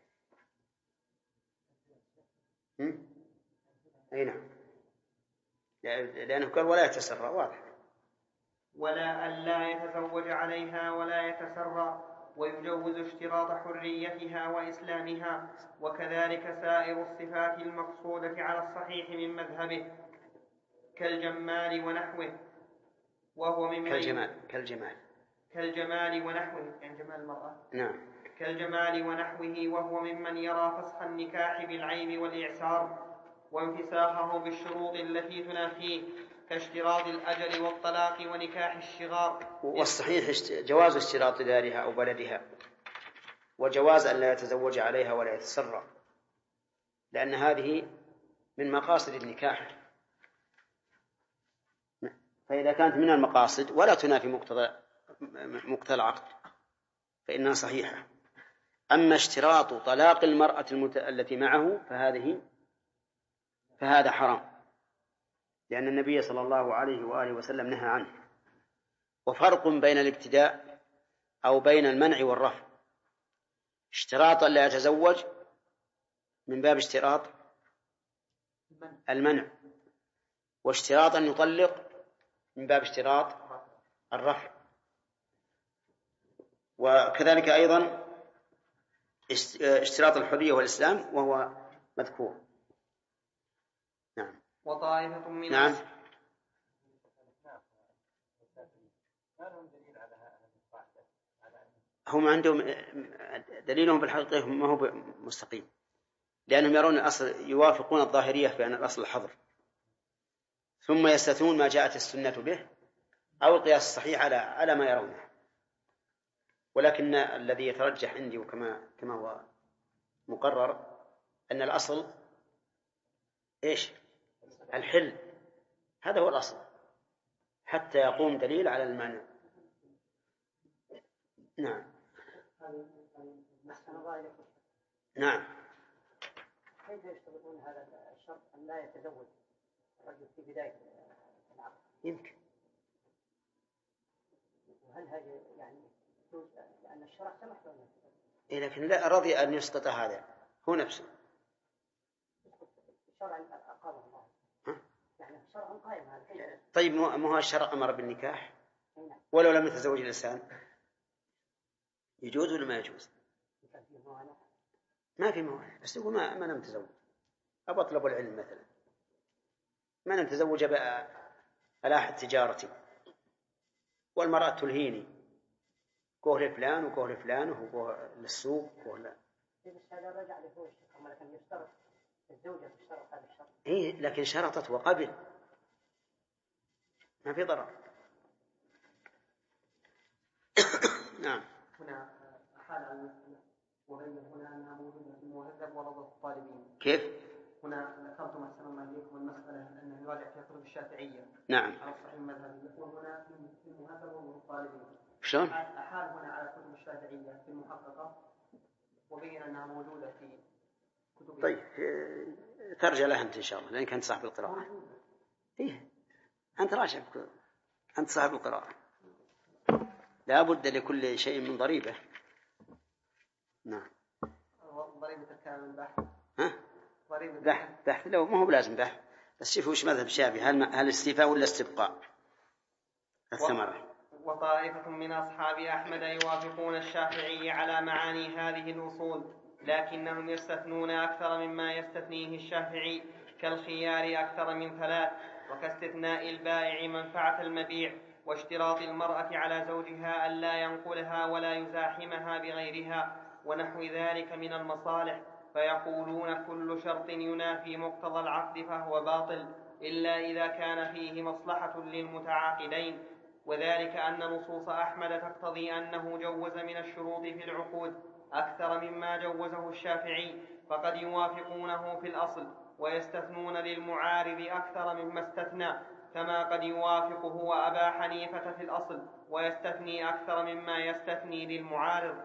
أي نعم، لأنه قال ولا يتسرى، واضح. ولا ألا يتزوج عليها ولا يتسرى. ويجوز اشتراط حريتها وإسلامها، وكذلك سائر الصفات المقصودة على الصحيح من مذهبه كالجمال ونحوه، وهو ممن كالجمال ونحوه، يعني جمال المرأة. نعم. كالجمال ونحوه، وهو ممن يرى فسخ النكاح بالعيب والإعسار وانفساخه بالشروط التي تنافيه، كاشتراط الأجل والطلاق ونكاح الشغار. والصحيح جواز اشتراط دارها أو بلدها، وجواز أن لا يتزوج عليها ولا يتسرى، لأن هذه من مقاصد النكاح. فإذا كانت من المقاصد ولا تنافي مقتضى العقد فإنها صحيحة. أما اشتراط طلاق المرأة التي معه فهذا حرام، لأن النبي صلى الله عليه وآله وسلم نهى عنه. وفرق بين الابتداء أو بين المنع والرفع. اشتراط لا يتزوج من باب اشتراط المنع، واشتراط أن يطلق من باب اشتراط الرفع. وكذلك أيضا اشتراط الحرية والإسلام وهو مذكور. نعم. وطائفة من نعم. هم عندهم دليلهم بالحقيقة ما هو مستقيم، لأنهم يرون الأصل، يوافقون الظاهرية في أن الأصل الحظر، ثم يستثنون ما جاءت السنة به أو القياس الصحيح على ما يرونه. ولكن الذي يترجح عندي وكما هو مقرر أن الأصل إيش؟ الحل، هذا هو الأصل حتى يقوم دليل على المانع. نعم. نعم. كيف يشترطون هذا الشرط أن لا يتزوج الرجل في بداية العقد؟ يمكن. وهل هذا يعني لأن الشرع سمح له؟ لكن لا رضي أن يسقط هذا هو نفسه. الشرع أقامه الله. يعني الشرع قائم هذا. طيب ما هو الشرع أمر بالنكاح ولو لم يتزوج الإنسان؟ يجوز ولا ما يجوز؟ ما في موانع، بس يقول ما لم تزوج، أبى أطلب العلم مثلا، ما لم تزوج بقى ألاح تجارتي والمرأة تلهيني، كوه لفلان وكوه لفلان وكوه للسوق وكوه لا. إيه لكن شرطت وقبل، ما في ضرر. نعم. هنا حال على المسألة وبين هنا أنها موجودة في المهذب ورضا الطالبين. كيف؟ هنا ذكرتم أحسن الله إليكم المسألة أنه يراجع في كتب الشافعية. نعم. على الصحيح المذهبي. يقول هنا في المهذب ورضا الطالبين. شلون؟ أحال هنا على كتب الشافعية في المحققة وبين أنها موجودة في كتب. طيب ترجع لها أنت إن شاء الله لأنك أنت صاحب القراءة. إيه أنت راجع، أنت صاحب القراءة، لا بد لكل شيء من ضريبة. نعم. ضريبة الكلام البحث. ها؟ بحث لو ما هو بلازم بحث، بس شوفوا وش مذهب الشافعي، هل استيفاء ولا استبقاء الثمرة. وطائفة من أصحاب أحمد يوافقون الشافعي على معاني هذه الأصول، لكنهم يستثنون أكثر مما يستثنيه الشافعي، كالخيار أكثر من 3، وكاستثناء البائع منفعة المبيع، واشتراط المرأة على زوجها ألا ينقلها ولا يزاحمها بغيرها، ونحو ذلك من المصالح. فيقولون كل شرط ينافي مقتضى العقد فهو باطل إلا إذا كان فيه مصلحة للمتعاقدين، وذلك أن نصوص أحمد تقتضي أنه جوز من الشروط في العقود أكثر مما جوزه الشافعي، فقد يوافقونه في الأصل ويستثنون للمعارض أكثر مما استثنى، كما قد يوافقه أبا حنيفة في الأصل ويستثني أكثر مما يستثني للمعارض.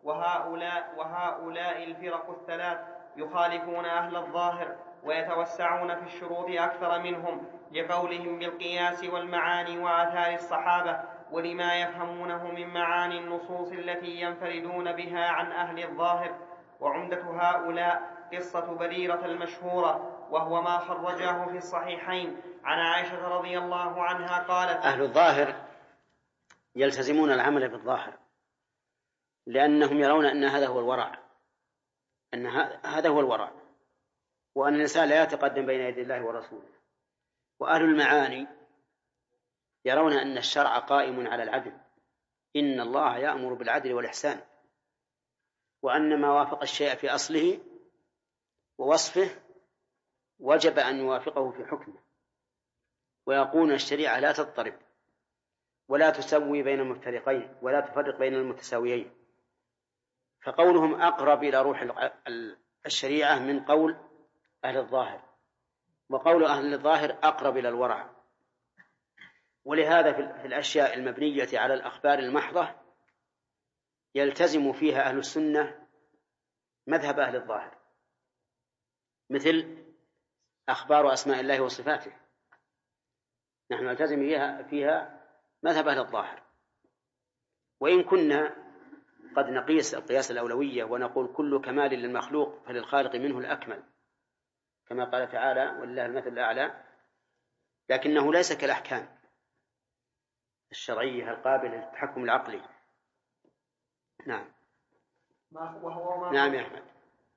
وهؤلاء الفرق الثلاث يخالفون أهل الظاهر ويتوسعون في الشروط أكثر منهم، لقولهم بالقياس والمعاني وآثار الصحابة، ولما يفهمونه من معاني النصوص التي ينفردون بها عن أهل الظاهر. وعمدة هؤلاء قصة بريرة المشهورة، وهو ما خرجاه في الصحيحين عن عائشة رضي الله عنها قالت: أهل الظاهر يلتزمون العمل بالظاهر، لأنهم يرون أن هذا هو الورع، أن هذا هو الورع، وأن الإنسان لا يتقدم بين يدي الله ورسوله. وأهل المعاني يرون أن الشرع قائم على العدل، إن الله يأمر بالعدل والإحسان، وأن ما وافق الشيء في أصله ووصفه وجب أن يوافقه في حكمه، ويقول الشريعة لا تضطرب ولا تسوي بين المفترقين ولا تفرق بين المتساويين. فقولهم أقرب إلى روح الشريعة من قول أهل الظاهر، وقول أهل الظاهر أقرب إلى الورع. ولهذا في الأشياء المبنية على الأخبار المحضة يلتزم فيها أهل السنة مذهب أهل الظاهر، مثل أخبار أسماء الله وصفاته، نحن نلتزم فيها مذهب أهل الظاهر، وإن كنا قد نقيس القياس الأولوية ونقول كل كمال للمخلوق فللخالق منه الأكمل، كما قال تعالى: ولله المثل الأعلى، لكنه ليس كالأحكام الشرعية القابلة للتحكم العقلي. نعم. نعم يا أحمد.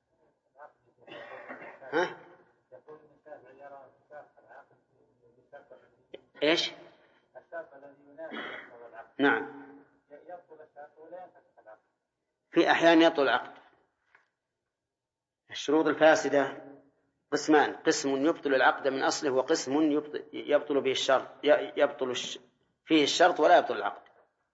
ها؟ إيش؟ نعم، في أحيان يبطل العقد. الشروط الفاسدة قسمان: قسم يبطل العقد من أصله، وقسم يبطل به الشرط، يبطل فيه الشرط ولا يبطل العقد.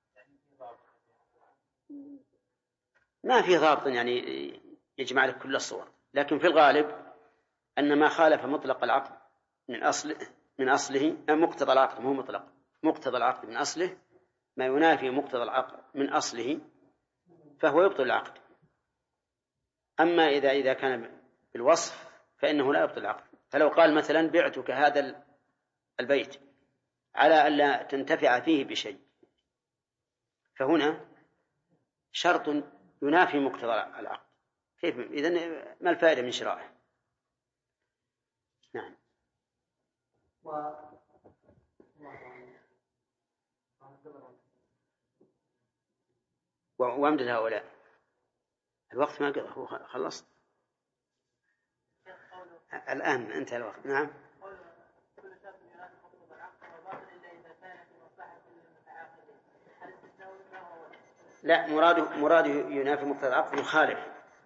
ما في ضابط يعني يجمع لك كل الصور، لكن في الغالب أن ما خالف مطلق العقد من أصله مقتضى العقد، مو مطلق، مقتضى العقد من أصله ما ينافي مقتضى العقد من أصله فهو يبطل العقد. أما إذا كان بالوصف فإنه لا يبطل العقد. فلو قال مثلا: بعتك هذا البيت على أن لا تنتفع فيه بشيء، فهنا شرط ينافي مقتضى العقد، كيف إذن ما الفائدة من شرائه؟ نعم. وأمدد هؤلاء الوقت ما قضى، هو خلصت الآن انتهى الوقت. نعم. لا، مراده ينافي مقتضى العقد يخالف.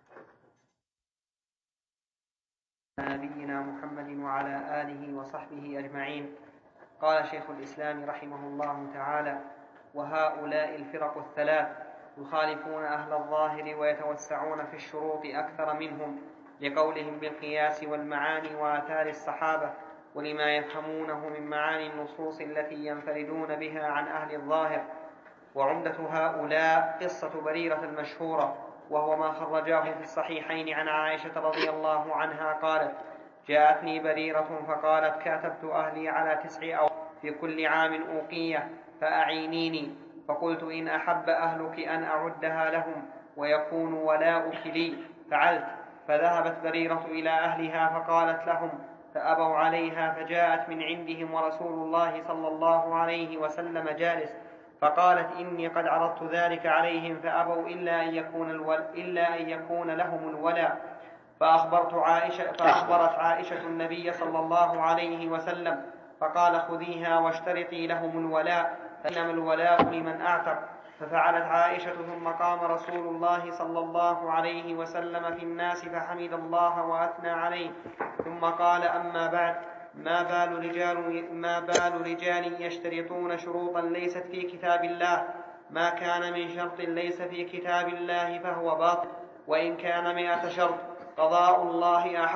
نبينا محمد وعلى آله وصحبه أجمعين. قال شيخ الإسلام رحمه الله تعالى: وهؤلاء الفرق الثلاث يخالفون أهل الظاهر ويتوسعون في الشروط أكثر منهم، لقولهم بالقياس والمعاني وآثار الصحابة، ولما يفهمونه من معاني النصوص التي ينفردون بها عن أهل الظاهر. وعمدة هؤلاء قصة بريرة المشهورة، وهو ما خرجاه في الصحيحين عن عائشة رضي الله عنها قالت: جاءتني بريرة فقالت: كاتبت أهلي على 9 في كل عام أوقية فأعينيني. فقلت: إن أحب أهلك أن أعدها لهم ويكون ولاؤك لي فعلت. فذهبت بريرة إلى أهلها فقالت لهم، فأبوا عليها، فجاءت من عندهم ورسول الله صلى الله عليه وسلم جالس، فقالت: إني قد عرضت ذلك عليهم فأبوا إلا أن يكون لهم الولاء. فأخبرت عائشة النبي صلى الله عليه وسلم، فقال: خذيها واشترطي لهم الولاء، فإنما الولاء لمن أعتق. ففعلت عائشة، ثم قام رسول الله صلى الله عليه وسلم في الناس فحمد الله وأثنى عليه، ثم قال: أما بعد، ما بال رجال يشترطون شروطا ليست في كتاب الله؟ ما كان من شرط ليس في كتاب الله فهو باطل، وإن كان 100 شرط قضاء الله أحق.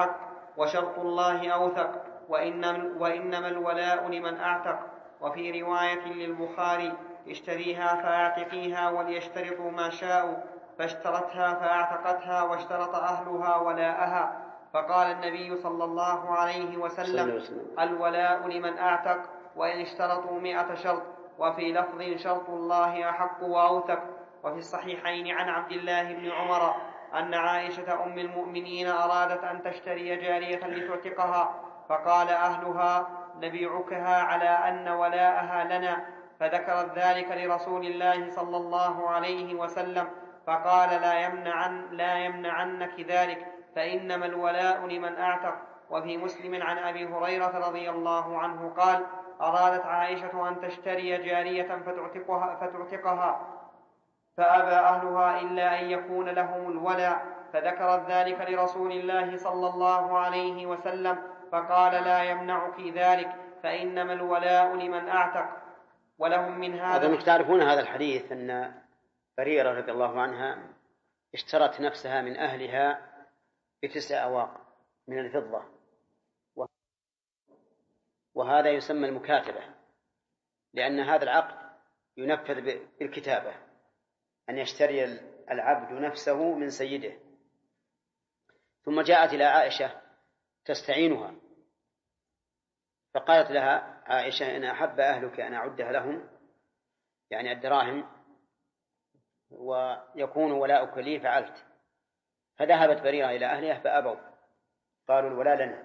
وشرط الله أوثق، وإنما الولاء لمن أعتق. وفي رواية للبخاري: اشتريها فأعتقيها وليشترطوا ما شاءوا، فاشترتها فأعتقتها واشترط أهلها ولاءها. فقال النبي صلى الله عليه وسلم: الولاء لمن أعتق، وإن اشترطوا 100 شرط. وفي لفظ: شرط الله أحق وأوثق. وفي الصحيحين عن عبد الله بن عمر أن عائشة أم المؤمنين أرادت أن تشتري جارية لتعتقها، فقال أهلها: نبيعكها على أن ولاءها لنا. فذكرت ذلك لرسول الله صلى الله عليه وسلم، فقال: لا يمنعنك ذلك، فإنما الولاء لمن أعتق. وفي مسلم عن أبي هريرة رضي الله عنه قال: أرادت عائشة أن تشتري جارية فتعتقها، فأبى أهلها إلا أن يكون لهم الولاء، فذكرت ذلك لرسول الله صلى الله عليه وسلم، فقال: لا يمنعك ذلك، فإنما الولاء لمن أعتق. ولهم من هذا. أظنك تعرفون هذا الحديث أن بريرة رضي الله عنها اشترت نفسها من أهلها ب9 أواق من الفضة، وهذا يسمى المكاتبة، لأن هذا العقد ينفذ بالكتابة، أن يشتري العبد نفسه من سيده. ثم جاءت إلى عائشة تستعينها، فقالت لها عائشة: إن أحب أهلك أن أعدها لهم، يعني الدراهم، ويكون ولاؤك لي، فعلت. فذهبت بريرة إلى أهلها فأبوا، قالوا: الولاء لنا.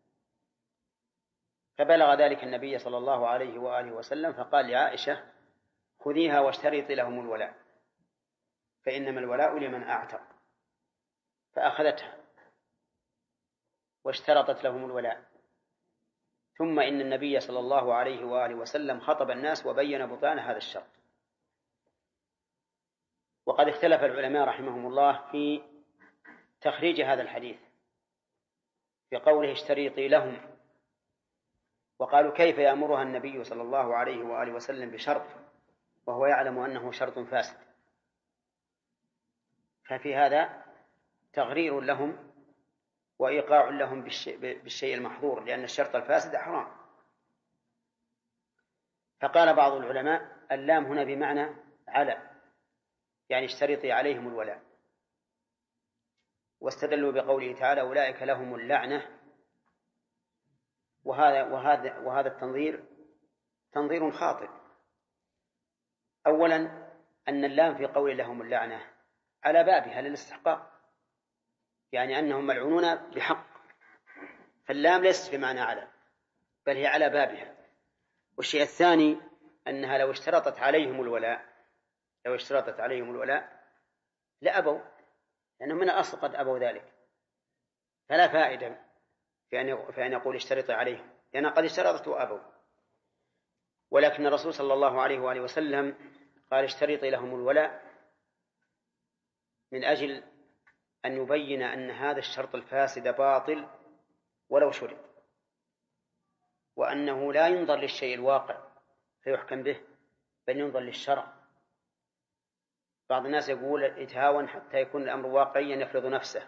فبلغ ذلك النبي صلى الله عليه وآله وسلم، فقال لعائشة: خذيها واشترطي لهم الولاء، فإنما الولاء لمن أعتق. فأخذتها واشترطت لهم الولاء. ثم إن النبي صلى الله عليه وآله وسلم خطب الناس وبين بطلان هذا الشرط. وقد اختلف العلماء رحمهم الله في تخريج هذا الحديث في قوله: اشتريطي لهم، وقالوا: كيف يأمرها النبي صلى الله عليه وآله وسلم بشرط وهو يعلم أنه شرط فاسد؟ ففي هذا تغرير لهم وإيقاع لهم بالشيء المحظور، لأن الشرط الفاسد حرام. فقال بعض العلماء: اللام هنا بمعنى على، يعني اشترطي عليهم الولاء. واستدلوا بقوله تعالى: أولئك لهم اللعنة. وهذا التنظير تنظير خاطئ. أولا، أن اللام في قول لهم اللعنة على بابها للاستحقاق، يعني أنهم ملعونون بحق، فاللام ليست بمعنى على، بل هي على بابها. والشيء الثاني أنها لو اشترطت عليهم الولاء لأبوا، لأنهم من الأصل قد أبوا ذلك، فلا فائدة في أن يقول اشترط عليهم، لأن قد اشترطت وأبوا. ولكن الرسول صلى الله عليه وآله وسلم قال: اشترطي لهم الولاء، من أجل أن يبين أن هذا الشرط الفاسد باطل ولو شرط، وأنه لا ينظر للشيء الواقع فيحكم به، بل ينظر للشرع. بعض الناس يقول: يتهاون حتى يكون الأمر واقعيا يفرض نفسه.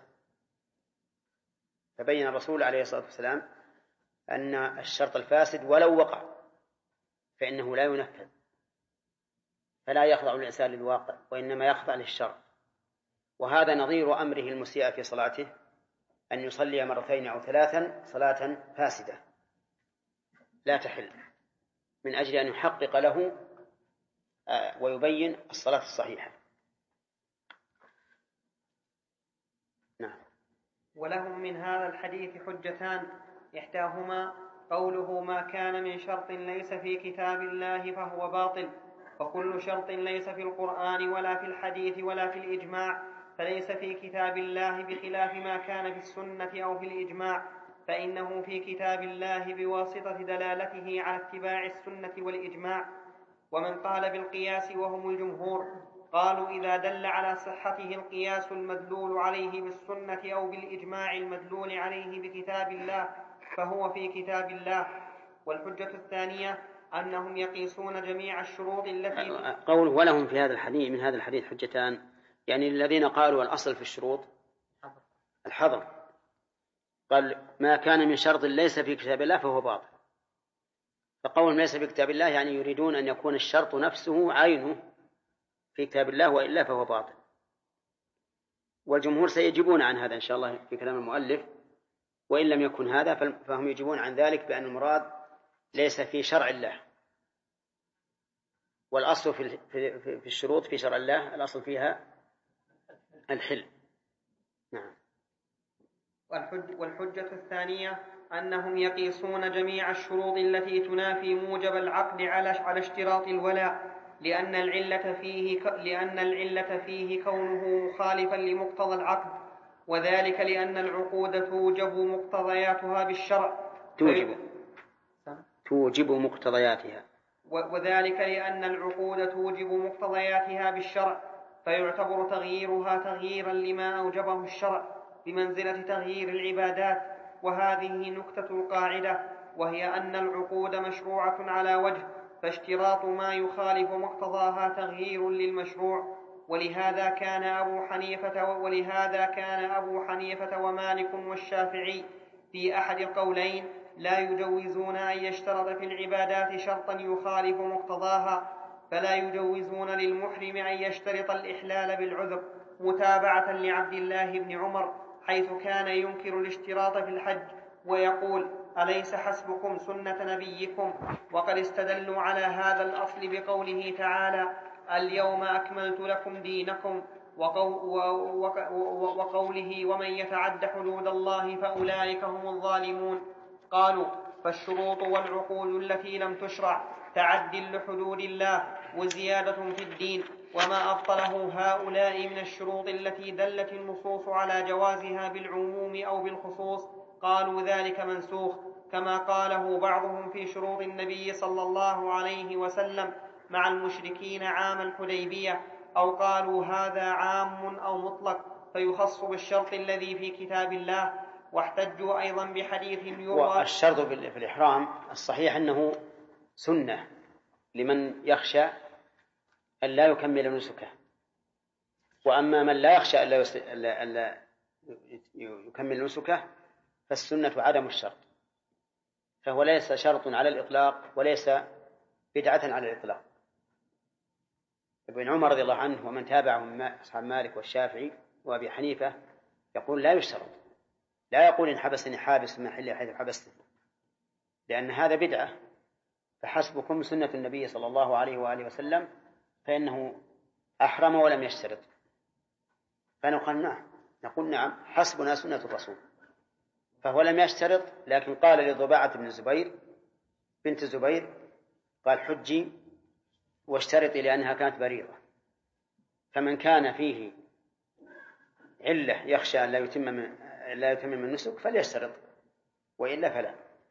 فبين الرسول عليه الصلاة والسلام أن الشرط الفاسد ولو وقع فإنه لا ينفذ، فلا يخضع الإنسان للواقع، وإنما يخضع للشرع. وهذا نظير أمره المسيء في صلاته أن يصلي 2 أو 3 صلاة فاسدة لا تحل، من أجل أن يحقق له ويبين الصلاة الصحيحة. نعم. ولهم من هذا الحديث حجتان: إحداهما قوله: ما كان من شرط ليس في كتاب الله فهو باطل، وكل شرط ليس في القرآن ولا في الحديث ولا في الإجماع فليس في كتاب الله، بخلاف ما كان في السنة أو في الإجماع، فإنه في كتاب الله بواسطة دلالته على اتباع السنة والإجماع. ومن قال بالقياس وهم الجمهور قالوا: إذا دل على صحته القياس المدلول عليه بالسنة أو بالإجماع المدلول عليه بكتاب الله فهو في كتاب الله. والحجة الثانية أنهم يقيسون جميع الشروط التي قول ولهم في هذا الحديث من هذا الحديث حجتان، يعني الذين قالوا الأصل في الشروط الحظر، قال ما كان من شرط ليس في كتاب الله فهو باطل. فقول ليس في كتاب الله يعني يريدون أن يكون الشرط نفسه عينه في كتاب الله، وإلا فهو باطل. والجمهور سيجيبون عن هذا إن شاء الله في كلام المؤلف، وإن لم يكن هذا فهم يجيبون عن ذلك بأن المراد ليس في شرع الله. والأصل في الشروط في شرع الله الأصل فيها الحل. نعم. والحجة الثانية أنهم يقيسون جميع الشروط التي تنافي موجب العقد على اشتراط الولاء، لأن العلة فيه كونه مخالفا لمقتضى العقد، وذلك لأن العقود توجب مقتضياتها بالشرع. توجب مقتضياتها. وذلك لأن العقود توجب مقتضياتها بالشرع، فيعتبر تغييرها تغييرا لما أوجبه الشرع بمنزلة تغيير العبادات. وهذه نكتة القاعدة، وهي أن العقود مشروعة على وجه، فاشتراط ما يخالف مقتضاها تغيير للمشروع. ولهذا كان أبو حنيفة ومالك والشافعي في أحد القولين لا يجوزون أن يشترط في العبادات شرطا يخالف مقتضاها، فلا يجوزون للمحرم أن يشترط الإحلال بالعذر، متابعة لعبد الله بن عمر، حيث كان ينكر الاشتراط في الحج ويقول: أليس حسبكم سنة نبيكم؟ وقد استدلوا على هذا الأصل بقوله تعالى: اليوم أكملت لكم دينكم، وقوله: ومن يتعد حدود الله فأولئك هم الظالمون. قالوا: فالشروط والعقود التي لم تشرع تعد لحدود الله وزيادة في الدين، وما أبطله هؤلاء من الشروط التي دلت النصوص على جوازها بالعموم أو بالخصوص قالوا ذلك منسوخ، كما قاله بعضهم في شروط النبي صلى الله عليه وسلم مع المشركين عام الحديبية، أو قالوا هذا عام أو مطلق فيخص بالشرط الذي في كتاب الله. واحتجوا أيضا بحديث يروى. والشرط في الإحرام الصحيح أنه سنة لمن يخشى أن لا يكمل نسكه، وأما من لا يخشى أن لا يكمل نسكه فالسنة عدم الشرط، فهو ليس شرط على الإطلاق وليس بدعة على الإطلاق. ابن عمر رضي الله عنه ومن تابعهم أصحاب مالك والشافعي وأبي حنيفة يقول لا يشترط، لا يقول إن حبسني حابس من حل حيث حبستني، لأن هذا بدعة، فحسبكم سنة النبي صلى الله عليه وآله وسلم، فإنه أحرم ولم يشترط. نقول نعم حسبنا سنة الرسول، فهو لم يشترط، لكن قال لضباعة بنت الزبير قال: حجي واشترطي لأنها كانت بريرة. فمن كان فيه علة يخشى أن لا يتمم النسك فليشترط، وإلا فلا.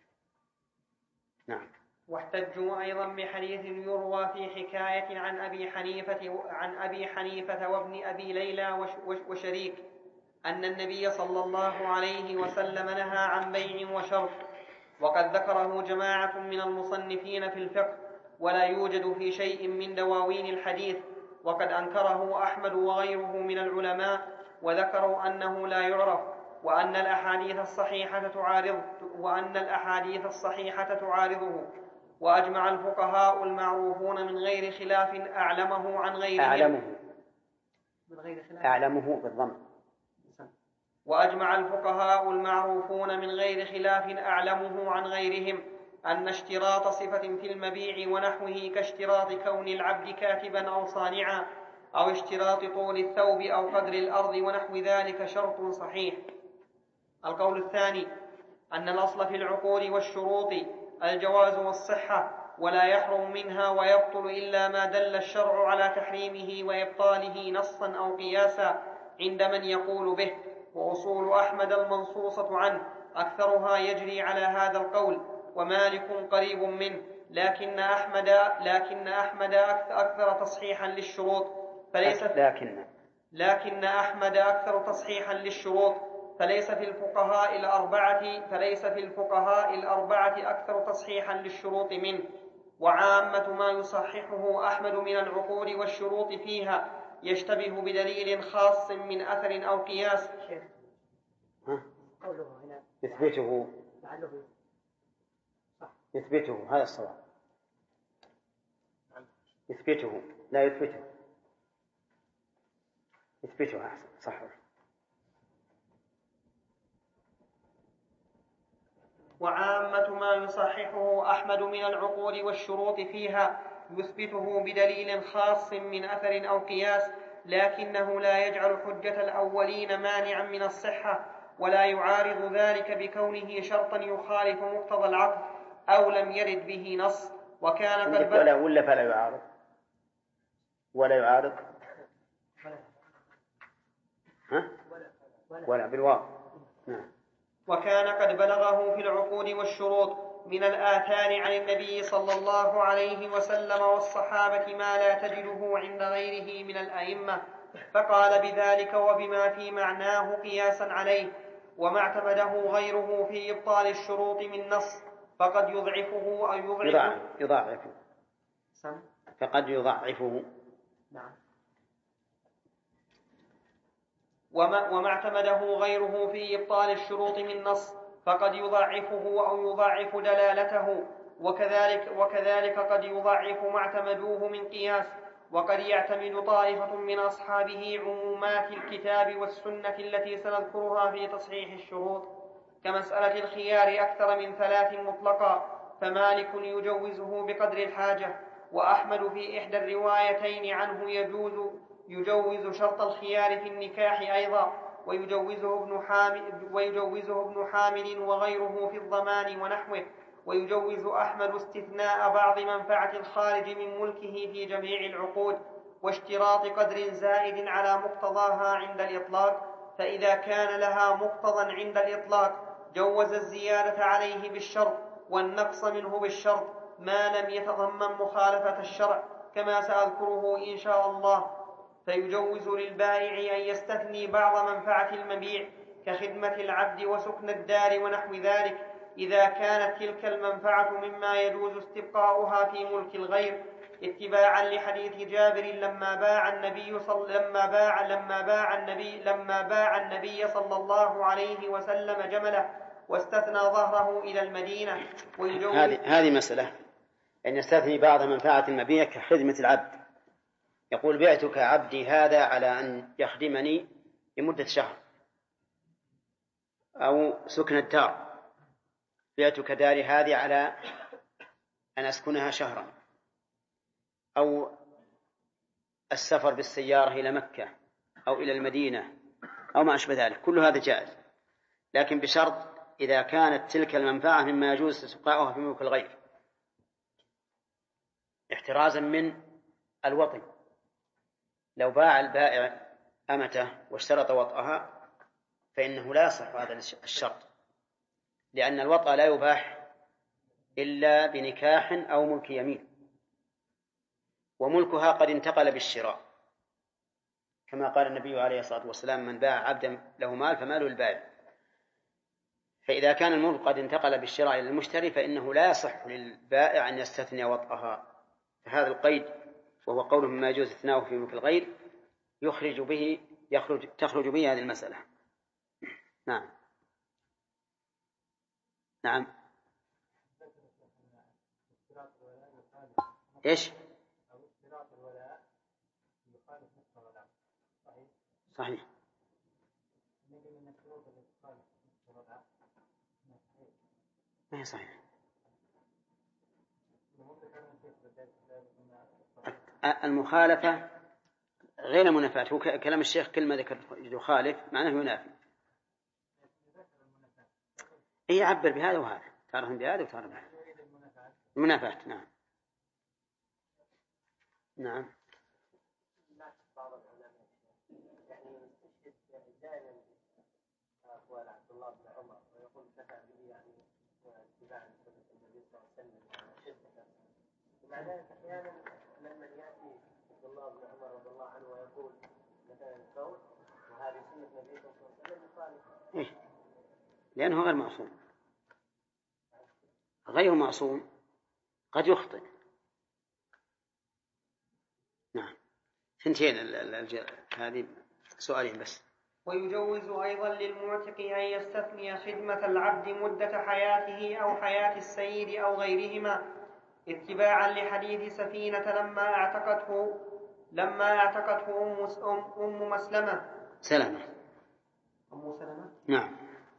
نعم. واحتجوا أيضا بحديث يروى في حكاية عن أبي حنيفة وابن أبي ليلى وشريك أن النبي صلى الله عليه وسلم نهى عن بيع وشرط، وقد ذكره جماعة من المصنفين في الفقه، ولا يوجد في شيء من دواوين الحديث، وقد أنكره أحمد وغيره من العلماء، وذكروا أنه لا يعرف، وأن الأحاديث الصحيحة تعارضه. وأجمع الفقهاء المعروفون من غير خلاف أعلمه عن غيرهم أعلمه بالضم. وأجمع الفقهاء المعروفون من غير خلاف أعلمه عن غيرهم أن اشتراط صفة في المبيع ونحوه كاشتراط كون العبد كاتبا أو صانعا، أو اشتراط طول الثوب أو قدر الأرض ونحو ذلك شرط صحيح. القول الثاني أن الأصل في العقود والشروط الجواز والصحة، ولا يحرم منها ويبطل إلا ما دل الشرع على تحريمه وإبطاله نصا أو قياسا عند من يقول به. وأصول أحمد المنصوصة عنه أكثرها يجري على هذا القول، ومالك قريب منه، لكن أحمد أكثر تصحيحا للشروط، فليس في الفقهاء الأربعة أكثر تصحيحا للشروط منه. وعامة ما يصححه أحمد من العقود والشروط فيها يشتبه بدليل خاص من أثر أو قياس. قوله هنا يثبته لعله صح. يثبته، هذا الصواب. يثبته لا يثبته، يثبته أحسن، صح. وعامة ما يصححه أحمد من العقول والشروط فيها يثبته بدليل خاص من أثر أو قياس، لكنه لا يجعل حجة الأولين مانعا من الصحة، ولا يعارض ذلك بكونه شرطا يخالف مقتضى العقل أو لم يرد به نص. وكان قد ولا فلا يعارض، ولا يعارض، ها؟ ولا بالواو. نعم. وكان قد بلغه في العقود والشروط من الآثار عن النبي صلى الله عليه وسلم والصحابة ما لا تجده عند غيره من الأئمة، فقال بذلك وبما في معناه قياسا عليه. وما اعتمده غيره في إبطال الشروط من نص فقد يضعفه أو يضعفه فقد يضعفه. نعم. وما اعتمده غيره في إبطال الشروط من نص فقد يضعفه أو يضعف دلالته، وكذلك قد يضعف ما اعتمدوه من قياس. وقد يعتمد طائفة من أصحابه عمومات الكتاب والسنة التي سنذكرها في تصحيح الشروط، كمسألة الخيار أكثر من 3 مطلقا، فمالك يجوزه بقدر الحاجة، وأحمد في إحدى الروايتين عنه يجوز شرط الخيار في النكاح أيضا، ويجوزه ابن حامل وغيره في الضمان ونحوه. ويجوز أحمد استثناء بعض منفعة الخارج من ملكه في جميع العقود، واشتراط قدر زائد على مقتضاها عند الإطلاق، فإذا كان لها مقتضى عند الإطلاق جوز الزيادة عليه بالشرط والنقص منه بالشرط ما لم يتضمن مخالفة الشرع، كما سأذكره إن شاء الله. فيجوز للبائع أن يستثني بعض منفعة المبيع كخدمة العبد وسكن الدار ونحو ذلك، إذا كانت تلك المنفعة مما يجوز استبقاؤها في ملك الغير، اتباعا لحديث جابر لما باع النبي صلى الله عليه وسلم جمله واستثنى ظهره إلى المدينة. هذه مسألة أن يستثني بعض منفعة المبيع كخدمة العبد. يقول بعتك عبدي هذا على أن يخدمني لمدة شهر، أو سكن الدار، بعتك داري هذه على أن أسكنها شهرا، أو السفر بالسيارة إلى مكة أو إلى المدينة أو ما أشبه ذلك، كل هذا جائز، لكن بشرط إذا كانت تلك المنفعة مما يجوز استبقاؤها في ملك الغير، احترازا من الوطن. لو باع البائع أمته واشترط وطئها فإنه لا يصح هذا الشرط، لأن الوطأ لا يباح إلا بنكاح أو ملك يمين، وملكها قد انتقل بالشراء، كما قال النبي عليه الصلاة والسلام: من باع عبدا له مال فماله البائع. فإذا كان الملك قد انتقل بالشراء إلى المشتري فإنه لا يصح للبائع أن يستثني وطئها. فهذا القيد، وهو قوله مما يجوز استثناؤه في ملك الغير، تخرج به هذه المسألة. نعم. نعم. إيش؟ صحيح. ما هي صحيح. المخالفة غير منافاة. هو كلام الشيخ كلمة ذكر يخالف معناه ينافي. إيه، يعبر بهذا وهذا، تارة بهذا وتارة بهذا. المنافاة. نعم. نعم. بعض العلماء يعني يستشهد دائما أقوال عبد الله بن عمر ويقول كفى به يعني اتباع سنة النبي صلى الله عليه وسلم، ومع ذلك أحيانا لما يأتي عبد الله بن عمر رضي الله عنه ويقول مثلا القول وهذه سنة النبي صلى الله عليه وسلم يخالف. إيه؟ لأنه غير معصوم. غير معصوم قد يخطئ. نعم. ثنتين هذه سؤالين بس. ويجوز أيضا للمعتق أن يستثني خدمة العبد مدة حياته أو حياة السيد أو غيرهما، اتباعا لحديث سفينة لما اعتقته أم مسلمة. أم سلمة نعم.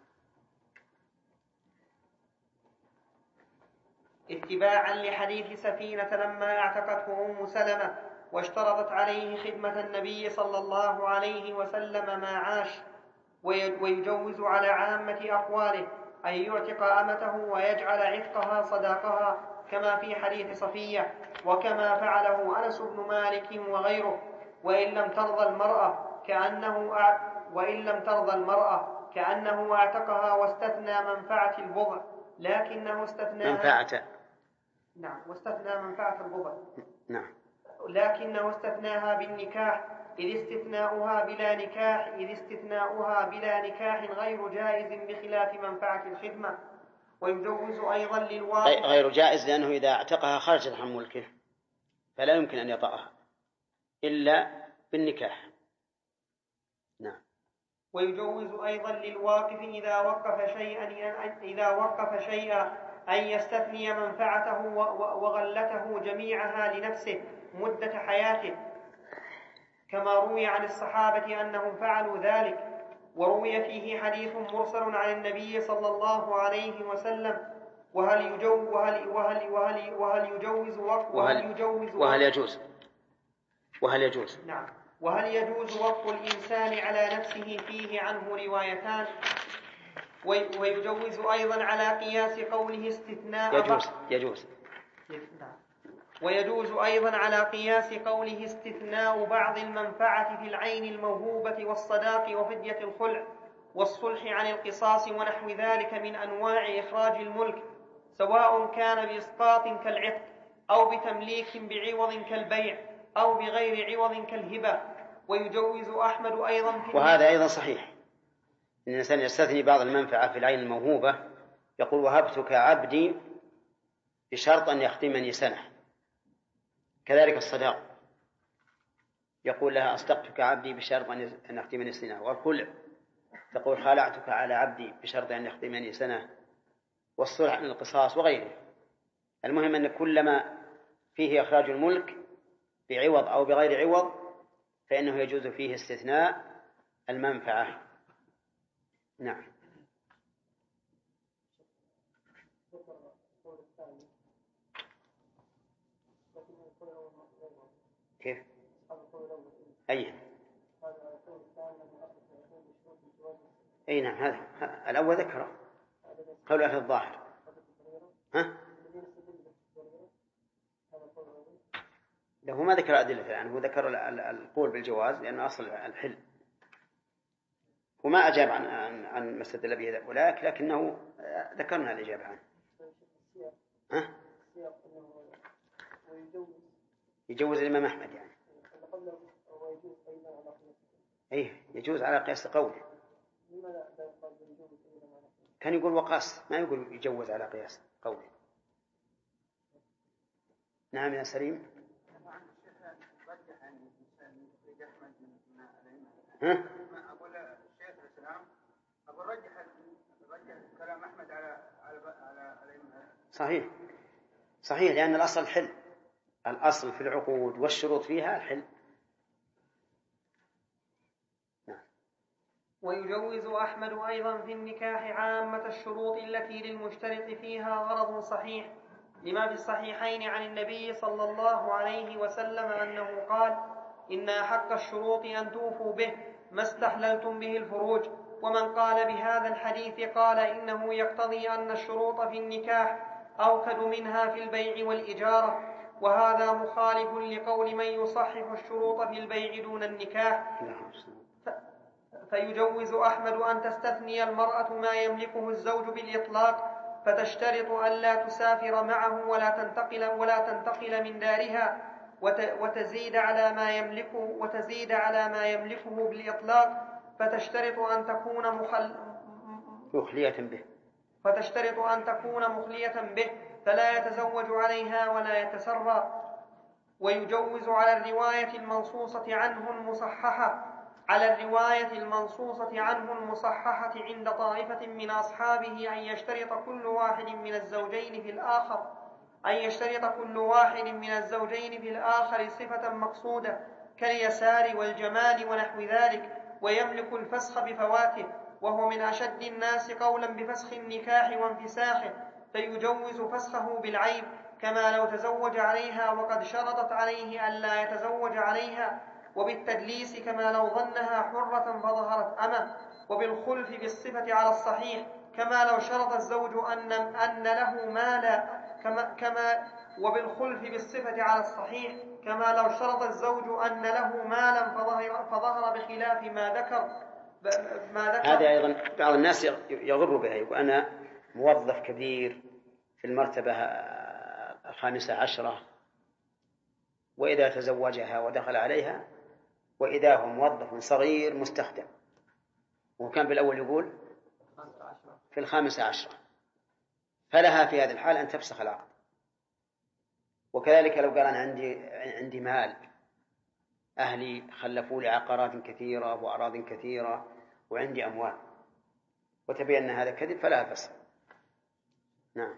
اتباعا لحديث سفينة لما اعتقته أم سلمة، واشترطت عليه خدمة النبي صلى الله عليه وسلم ما عاش. ويجوز على عامة أقواله أن يعتق أمته ويجعل عتقها صداقها، كما في حديث صفية، وكما فعله أنس بن مالك وغيره. وإن لم ترضى المرأة كأنه اعتقها واستثنى منفعة البضع، لكنه واستثنى منفعة البضع. نعم. لكنه استثناها بالنكاح، إذ استثناؤها بلا نكاح غير جائز بخلاف منفعة الخدمة. ويجوز أيضا للواقع غير جائز لأنه إذا اعتقها خرجت عن ملكه فلا يمكن أن يطأها إلا بالنكاح. نعم. ويجوز أيضا للواقف إذا وقف شيئا أن يستثني منفعته وغلته جميعها لنفسه مدة حياته، كما روي عن الصحابة أنهم فعلوا ذلك. وروي فيه حديث مرسل عن النبي صلى الله عليه وسلم. وهل يجوز وقف الإنسان على نفسه فيه عنه روايتان. ويجوز أيضا على قياس قوله ويجوز أيضا على قياس قوله استثناء بعض المنفعة في العين الموهوبة والصداق وفدية الخلع والصلح عن القصاص ونحو ذلك من أنواع إخراج الملك، سواء كان بإسقاط كالعتق أو بتمليك بعوض كالبيع أو بغير عوض كالهبة. ويجوز أحمد أيضا وهذا أيضا صحيح إن الإنسان يستثني بعض المنفعة في العين الموهوبة، يقول وهبتك عبدي بشرط أن يخدمني سنة. كذلك الصداق يقول لها أصدقتك عبدي بشرط أن يخدمني سنة. والخلع تقول خالعتك على عبدي بشرط أن يخدمني سنة. والصلح عن القصاص وغيره. المهم أن كلما فيه إخراج الملك بعوض أو بغير عوض فإنه يجوز فيه استثناء المنفعة. نعم. كيف؟ أي نعم. هذا الأول ذكره قول أهل الظاهر. هو ما ذكر أدلة يعني، هو ذكر القول بالجواز لأنه أصل الحل، وما أجاب عن ما استدل به أولئك، لكنه ذكرنا الإجابة عنه. يجوز الإمام أحمد يعني. يجوز على قياس قوله. كان يقول وقاس، ما يقول يجوز على قياس قوله. نعم يا سليم. أقول الشيخ الإسلام أقول رجح كلام أحمد على صحيح لأن الأصل الحل، الأصل في العقود والشروط فيها الحل. نعم. ويجوز أحمد أيضا في النكاح عامة الشروط التي للمشترط فيها غرض صحيح، لما في الصحيحين عن النبي صلى الله عليه وسلم أنه قال إن أحق الشروط أن توفوا به ما استحللتم به الفروج. ومن قال بهذا الحديث قال إنه يقتضي أن الشروط في النكاح أوكد منها في البيع والإجارة، وهذا مخالف لقول من يصحح الشروط في البيع دون النكاح. فيجوز أحمد أن تستثني المرأة ما يملكه الزوج بالإطلاق، فتشترط أن لا تسافر معه ولا تنتقل من دارها، وتزيد على ما يملكه بالإطلاق، فتشترط أن تكون مخلية به فلا يتزوج عليها ولا يتسرى. ويجوز على الرواية المنصوصة عنه المصححة على الرواية المنصوصة عنه المصححة عند طائفة من أصحابه أن يشترط كل واحد من الزوجين في الآخر صفة مقصودة كاليسار والجمال ونحو ذلك، ويملك الفسخ بفواته، وهو من أشد الناس قولا بفسخ النكاح وانفساخه، فيجوز فسخه بالعيب، كما لو تزوج عليها وقد شرطت عليه ألا يتزوج عليها، وبالتدليس كما لو ظنها حرة فظهرت أمه، وبالخلف بالصفة على الصحيح كما لو شرط الزوج أن له مالا وبالخلف بالصفة على الصحيح كما لو شرط الزوج أن له مالا فظهر بخلاف ما ذكر. هذا أيضا بعض الناس يضر بها، يقول أنا موظف كبير في المرتبة 15، وإذا تزوجها ودخل عليها وإذا هو موظف صغير مستخدم، وكان بالأول يقول في 15، فلها في هذا الحال أن تفسخ العقد. وكذلك لو قال أنا عندي مال، أهلي خلفوا لي عقارات كثيرة وأراضٍ كثيرة وعندي أموال، وتبين أن هذا كذب، فلها فسخ. نعم.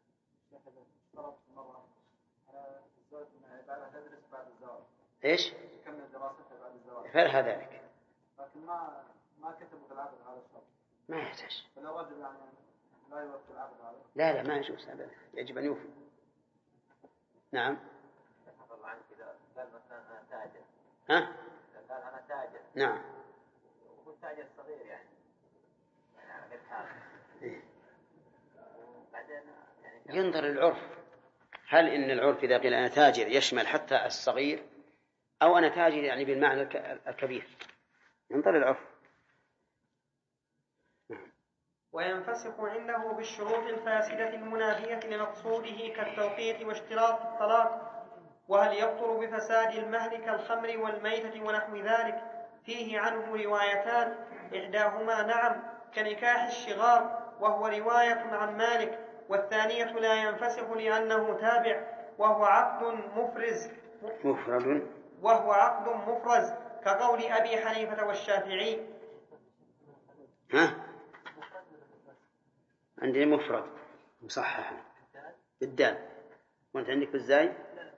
إيش؟ فلها ذلك. لكن ما كتبوا في العقد هذا الشرط. ما يحتاج. فلو رجل يعني لا يوفي العقد هذا. لا ما يجوز أبدا، يجب أن يوفي. نعم. الله عنك إذا قال مثلا أنا تاجر. ها؟ قال أنا تاجر. نعم. وهو تاجر صغير يعني غير حاجة. إيه. وبعدين يعني ينظر العرف، هل إن العرف إذا قيل أنا تاجر يشمل حتى الصغير، أو أنا تاجر يعني بالمعنى الكبير؟ ينظر العرف. وينفسخ عنده بالشروط الفاسدة المنافية لمقصوده كالتوقيت واشتراط الطلاق. وهل يبطل بفساد المهر كالخمر والميتة ونحو ذلك؟ فيه عنه روايتان، إحداهما نعم كنكاح الشغار، وهو رواية عن مالك، والثانية لا ينفسخ لأنه تابع، وهو عقد مفرز كقول أبي حنيفة والشافعي. ها؟ عندي مفرد مصحح بالدال، وأنت عندك بالزاي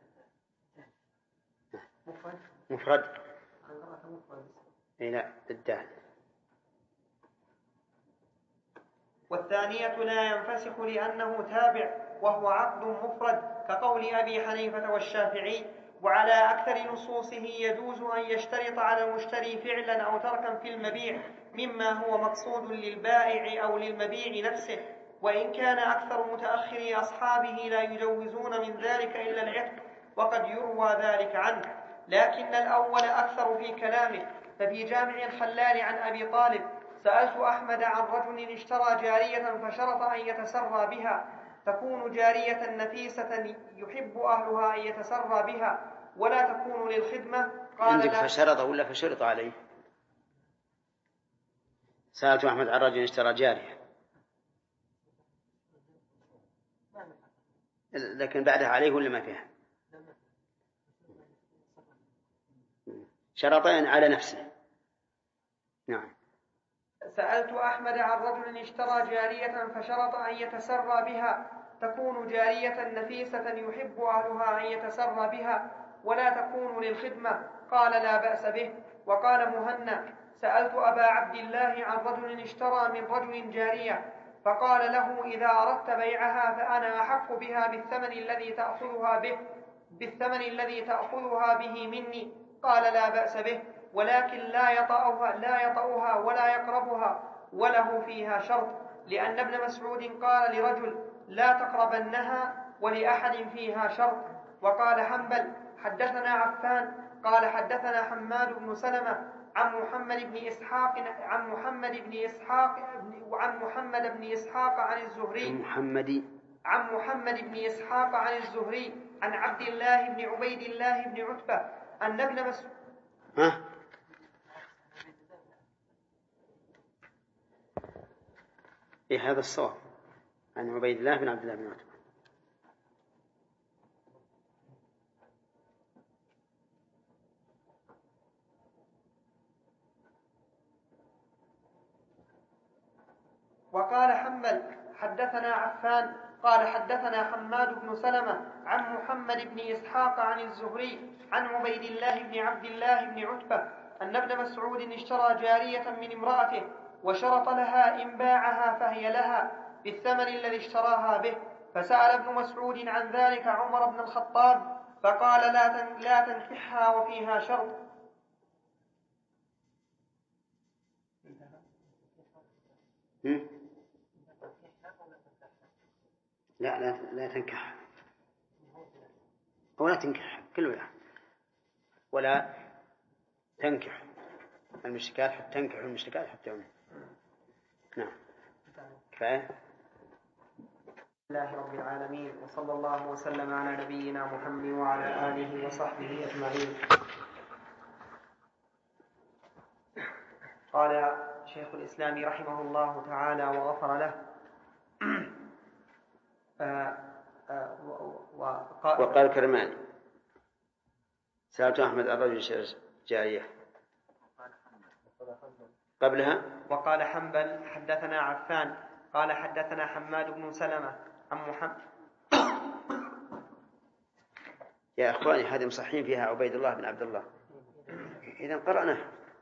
مفرد. لا بالدال. والثانية لا ينفسخ لأنه تابع، وهو عقد مفرد كقول أبي حنيفة والشافعي. وعلى أكثر نصوصه يجوز أن يشترط على المشتري فعلا أو تركا في المبيع مما هو مقصود للبائع أو للمبيع نفسه، وإن كان أكثر متأخري أصحابه لا يجوزون من ذلك إلا العتق، وقد يروى ذلك عنه، لكن الأول أكثر في كلامه. ففي جامع الخلال عن أبي طالب: سألت أحمد عن رجل اشترى جارية فشرط أن يتسرى بها، تكون جارية نفيسة يحب أهلها أن يتسرى بها ولا تكون للخدمة؟ قال عندك لا. فشرط ولا فشرط عليه؟ سألت أحمد عن رجل اشترى جارية، لكن بعدها عليه ولا ما فيها؟ شرطين على نفسه. نعم. سألت أحمد عن رجل اشترى جارية فشرط أن يتسرى بها، تكون جارية نفيسة يحب أهلها أن يتسرى بها ولا تكون للخدمة؟ قال لا بأس به. وقال مهنا: سألت أبا عبد الله عن رجل اشترى من رجل جارية فقال له: إذا أردت بيعها فأنا أحق بها بالثمن الذي تأخذها به مني. قال لا بأس به، ولكن لا يطأها ولا يقربها، وله فيها شرط، لأن ابن مسعود قال لرجل: لا تقربنها، ولأحد فيها شرط. وقال حنبل: حدثنا عفان قال حدثنا حماد بن سلمة عن محمد بن إسحاق عن الزهري عن عبد الله بن عبيد الله بن عتبة أن ابن مسعود. هذا الصواب عن عبيد الله بن عبد الله بن عتبة. وقال حنبل حدثنا عفان قال حدثنا حماد بن سلمة عن محمد بن إسحاق عن الزهري عن عبيد الله بن عبد الله بن عتبة أن ابن مسعود اشترى جارية من امرأته وشرط لها إن باعها فهي لها بالثمن الذي اشتراها به، فسأل ابن مسعود عن ذلك عمر بن الخطاب فقال لا تنكحها وفيها شرط. لا تنكح ولا تنكح كله يعني. ولا تنكح المشركات حتى تنكح المشركات حتى يؤمنوا. نعم كفاية. الله رب العالمين وصلى الله وسلم على نبينا محمد وعلى آله وصحبه أجمعين. قال شيخ الإسلام رحمه الله تعالى وغفر له وقال كرماني سألت أحمد الرجل جارية قبلها. وقال حنبل حدثنا عفان قال حدثنا حماد بن سلمة عن محمد. يا أخواني هذه مصحين فيها عبيد الله بن عبد الله. إذن قرأنا.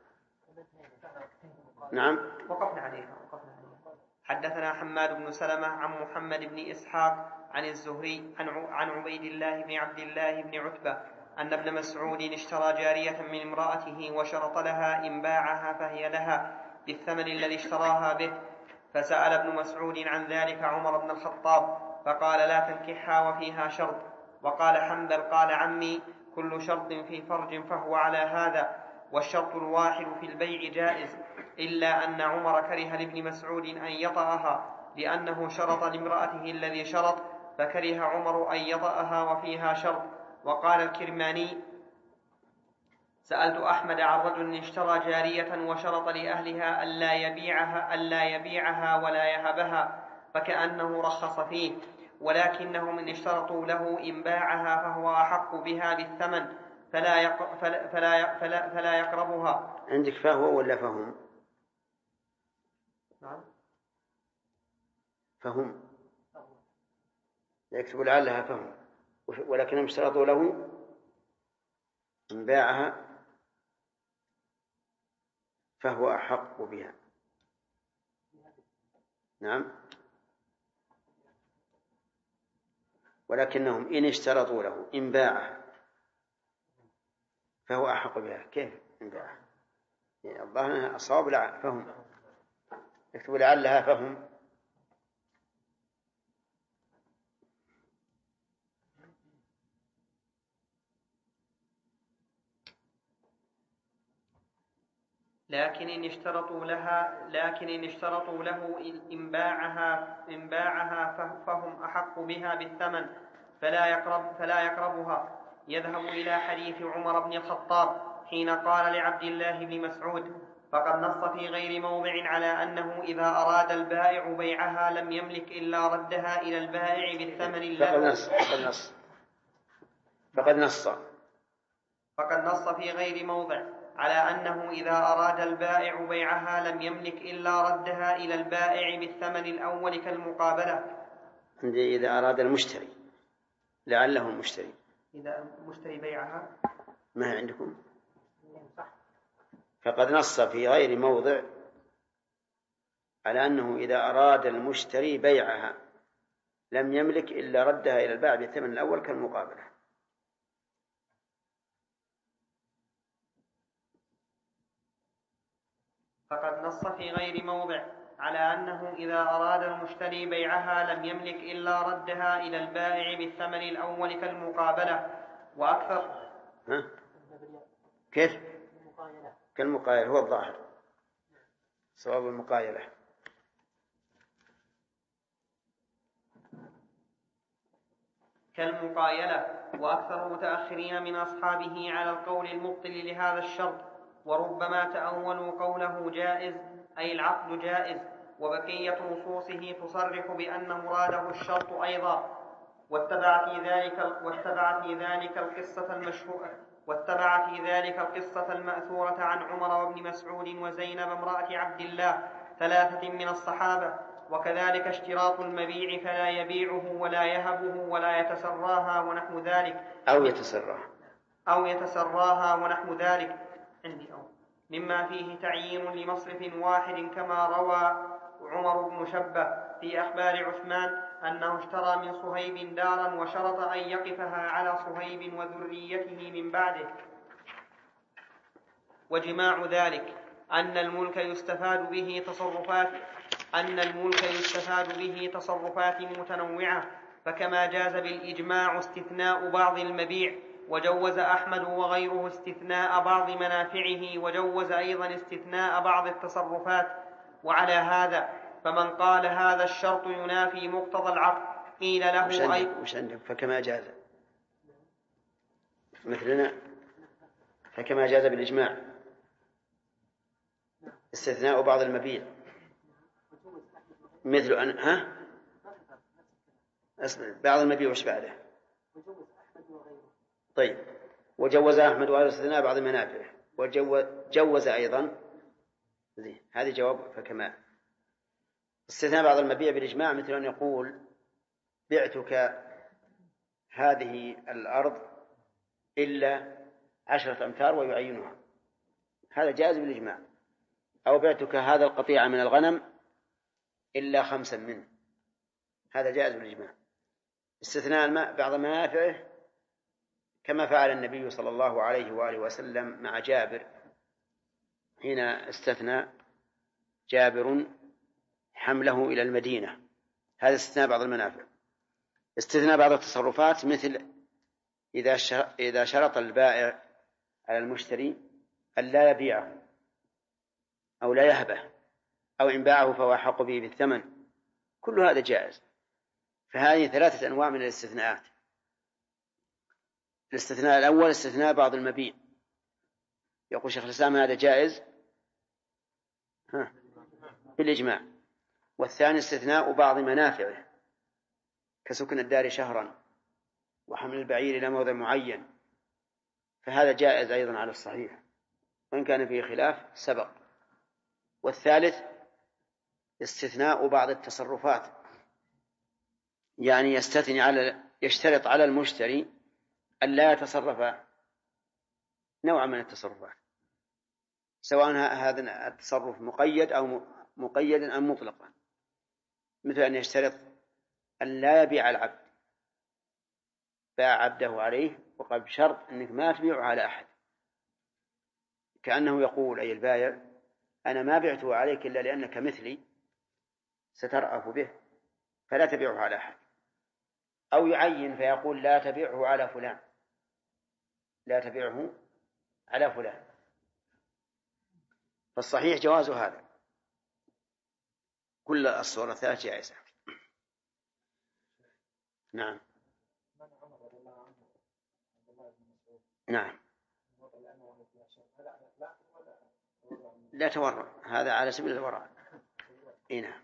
نعم وقفنا عليها. حدثنا حماد بن سلمة عن محمد بن إسحاق عن الزهري عن عبيد الله بن عبد الله بن عتبة أن ابن مسعود اشترى جارية من امرأته وشرط لها إن باعها فهي لها بالثمن الذي اشتراها به، فسأل ابن مسعود عن ذلك عمر بن الخطاب فقال لا تنكحها وفيها شرط. وقال حنبل قال عمي كل شرط في فرج فهو على هذا، والشرط الواحد في البيع جائز، إلا أن عمر كره لابن مسعود أن يطأها لأنه شرط لامرأته الذي شرط، فكره عمر أن يطأها وفيها شرط. وقال الكرماني سألت أحمد عن رجل اشترى جارية وشرط لأهلها ألا يبيعها ولا يهبها، فكأنه رخص فيه، ولكنهم إن اشترطوا له إن باعها فهو أحق بها بالثمن فلا يقربها. عندك فهو ولا فهم؟ نعم فهم يكتب لعلها فهم، ولكنهم اشترطوا له إن باعها فهو أحق بها. نعم ولكنهم إن اشترطوا له إن باعها فهو أحق بها. كيف إن باعها؟ يعني الظاهر أصاب فهم، يكتب لعلها فهم. لكن إن اشترطوا له إن باعها فهم أحق بها بالثمن فلا يقربها. يذهب إلى حديث عمر بن الخطاب حين قال لعبد الله بن مسعود فقد نص في غير موضع على أنه إذا أراد البائع بيعها لم يملك إلا ردها إلى البائع بالثمن. فقد نص في غير موضع على أنه إذا أراد البائع بيعها لم يملك إلا ردها إلى البائع بالثمن الأول كالمقابلة. عندي إذا أراد المشتري لعله المشتري. إذا المشتري بيعها ما عندكم؟ فقد نص في غير موضع على أنه إذا أراد المشتري بيعها لم يملك إلا ردها إلى البائع بالثمن الأول كالمقابلة. فقد نص في غير موضع على أنه إذا أراد المشتري بيعها لم يملك إلا ردها إلى البائع بالثمن الأول كالمقابلة وأكثر. كيف؟ كالمقايلة هو الظاهر، صواب المقايلة. كالمقايلة وأكثر متأخرين من أصحابه على القول المبطل لهذا الشرط، وربما تأولوا قوله جائز أي العقد جائز، وبقية نصوصه تصرح بأن مراده الشرط أيضا. واتبع في ذلك القصة المأثورة عن عمر وابن مسعود وزينب امرأة عبد الله 3 من الصحابة، وكذلك اشتراط المبيع فلا يبيعه ولا يهبه ولا يتسراها ونحو ذلك أو يتسراها ونحو ذلك مما فيه تعيين لمصرف واحد كما روى عمر بن شبة في أخبار عثمان أنه اشترى من صهيب دارا وشرط أن يقفها على صهيب وذريته من بعده. وجماع ذلك أن الملك يستفاد به تصرفات متنوعة، فكما جاز بالإجماع استثناء بعض المبيع، وجوز أحمد وغيره استثناء بعض منافعه، وجوز أيضا استثناء بعض التصرفات. وعلى هذا فمن قال هذا الشرط ينافي مقتضى العقد قيل له وش عندك فكما جاز مثلنا فكما جاز بالإجماع استثناء بعض المبيع مثل أن بعض المبيع وش بعده؟ طيب وجوز أحمد وغيره استثناء بعض المنافع وجوز أيضا هذه جواب فكما استثناء بعض المبيع بالإجماع مثل أن يقول بعتك هذه الأرض إلا 10 أمتار ويعينها، هذا جائز بالإجماع. أو بعتك هذا القطيع من الغنم إلا 5 منه، هذا جائز بالإجماع. استثناء بعض منافعه كما فعل النبي صلى الله عليه وآله وسلم مع جابر حين استثنى جابر حمله إلى المدينة، هذا استثناء بعض المنافع. استثناء بعض التصرفات مثل إذا شرط البائع على المشتري أن لا يبيعه أو لا يهبه، أو إن باعه فهو أحق به بالثمن، كل هذا جائز. فهذه 3 أنواع من الاستثناءات. الاستثناء الأول استثناء بعض المبيع، يقول شيخ الإسلام هذا جائز بالإجماع. والثاني استثناء بعض منافعه كسكن الدار شهرا وحمل البعير إلى موضع معين، فهذا جائز أيضا على الصحيح وإن كان فيه خلاف سبق. والثالث استثناء بعض التصرفات، يعني يشترط على المشتري أن لا يتصرف نوع من التصرفات، سواء هذا التصرف مقيد أو مقيدا أم مطلقا، مثل أن يشترط أن لا يبيع العبد، باع عبده عليه وقال بشرط أنك ما تبيعه على أحد، كأنه يقول أي البائع أنا ما بعته عليك إلا لأنك مثلي سترأف به فلا تبيعه على أحد. أو يعين فيقول لا تبيعه على فلان، لا تبيعه على فلان. فالصحيح جواز هذا، كل الصورة 3 جائزة. نعم نعم لا تورع، هذا على سبيل الورع. نعم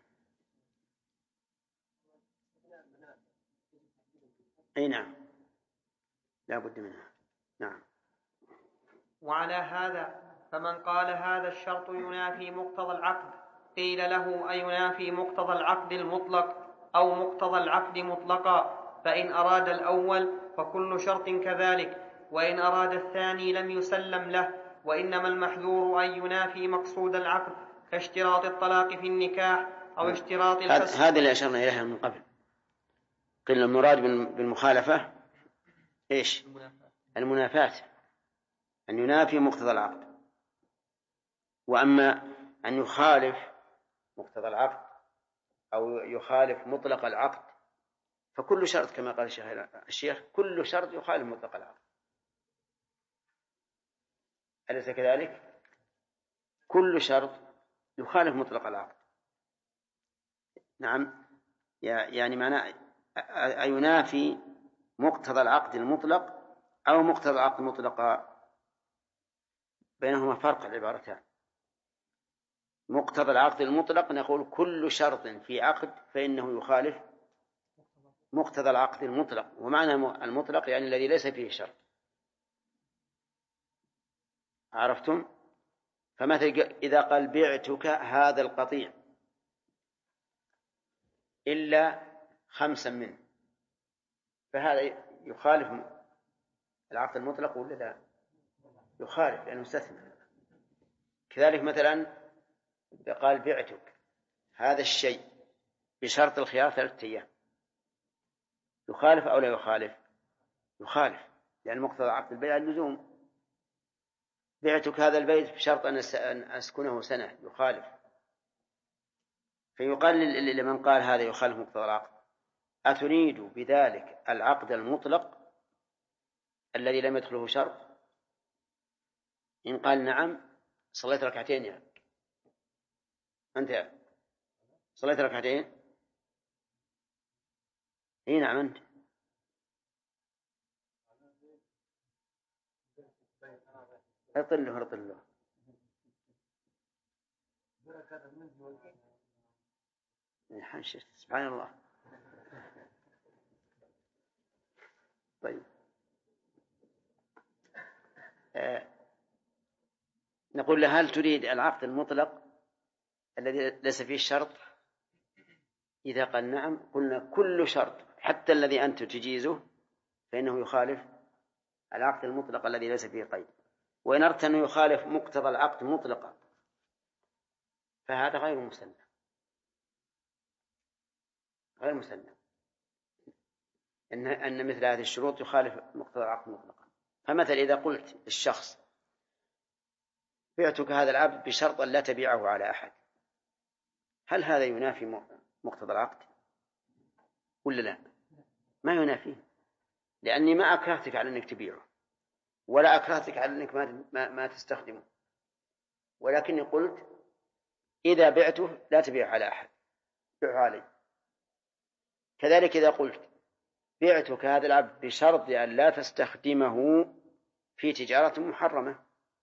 نعم لا بد منها. نعم. وعلى هذا فمن قال هذا الشرط ينافي مقتضى العقد قيل له أينافي مقتضى العقد المطلق أو مقتضى العقد مطلقا؟ فإن أراد الأول فكل شرط كذلك، وإن أراد الثاني لم يسلم له. وإنما المحذور أن ينافي مقصود العقد كاشتراط الطلاق في النكاح أو اشتراط الفسخ. هذا اللي أشرنا إليها من قبل، قلنا المراد بالمخالفة إيش؟ المنافاة، أن ينافي مقتضى العقد. وأما أن يخالف مقتضى العقد أو يخالف مطلق العقد فكل شرط كما قال الشيخ كل شرط يخالف مطلق العقد، أليس كذلك؟ كل شرط يخالف مطلق العقد. نعم، يعني معناه ينافي مقتضى العقد المطلق أو مقتضى العقد المطلق، بينهما فرق العبارتان. مقتضى العقد المطلق نقول كل شرط في عقد فإنه يخالف مقتضى العقد المطلق، ومعنى المطلق يعني الذي ليس فيه شرط. عرفتم؟ فمثل إذا قال بعتك هذا القطيع إلا 5 منه، فهذا يخالف العقد المطلق ولا لا؟ يخالف لأنه استثنى. كذلك مثلا إذا قال بعتك هذا الشيء بشرط الخيار 3 أيام، يخالف أو لا يخالف؟ يخالف، لأن مقتضى عقد البيع اللزوم. بعتك هذا البيت بشرط أن أسكنه سنة، يخالف. فيقال لمن قال هذا يخالف مقتضى العقد: أتريد بذلك العقد المطلق الذي لم يدخله شرط؟ إن قال نعم صليت ركعتين يعني. أنت صليت ركعتين؟ إيه نعم أنت. ارطل له سبحان الله. طيب نقول له: هل تريد العقد المطلق الذي ليس فيه الشرط؟ إذا قال نعم قلنا كل شرط حتى الذي أنت تجيزه فإنه يخالف العقد المطلق الذي ليس فيه قيد. وإن أردت أنه يخالف مقتضى العقد مطلقا فهذا غير مسلم، غير مسلم، أن مثل هذه الشروط يخالف مقتضى العقد مطلقا. فمثل إذا قلت الشخص: بعتك هذا العبد بشرط لا تبيعه على أحد، هل هذا ينافي مقتضى العقد ولا لا؟ ما ينافيه، لأني ما أكرهتك على أنك تبيعه ولا أكرهتك على أنك ما تستخدمه، ولكني قلت إذا بعته لا تبيعه على أحد، بيعه علي. كذلك إذا قلت بعتك هذا العبد بشرط أن لا تستخدمه في تجارة محرمة،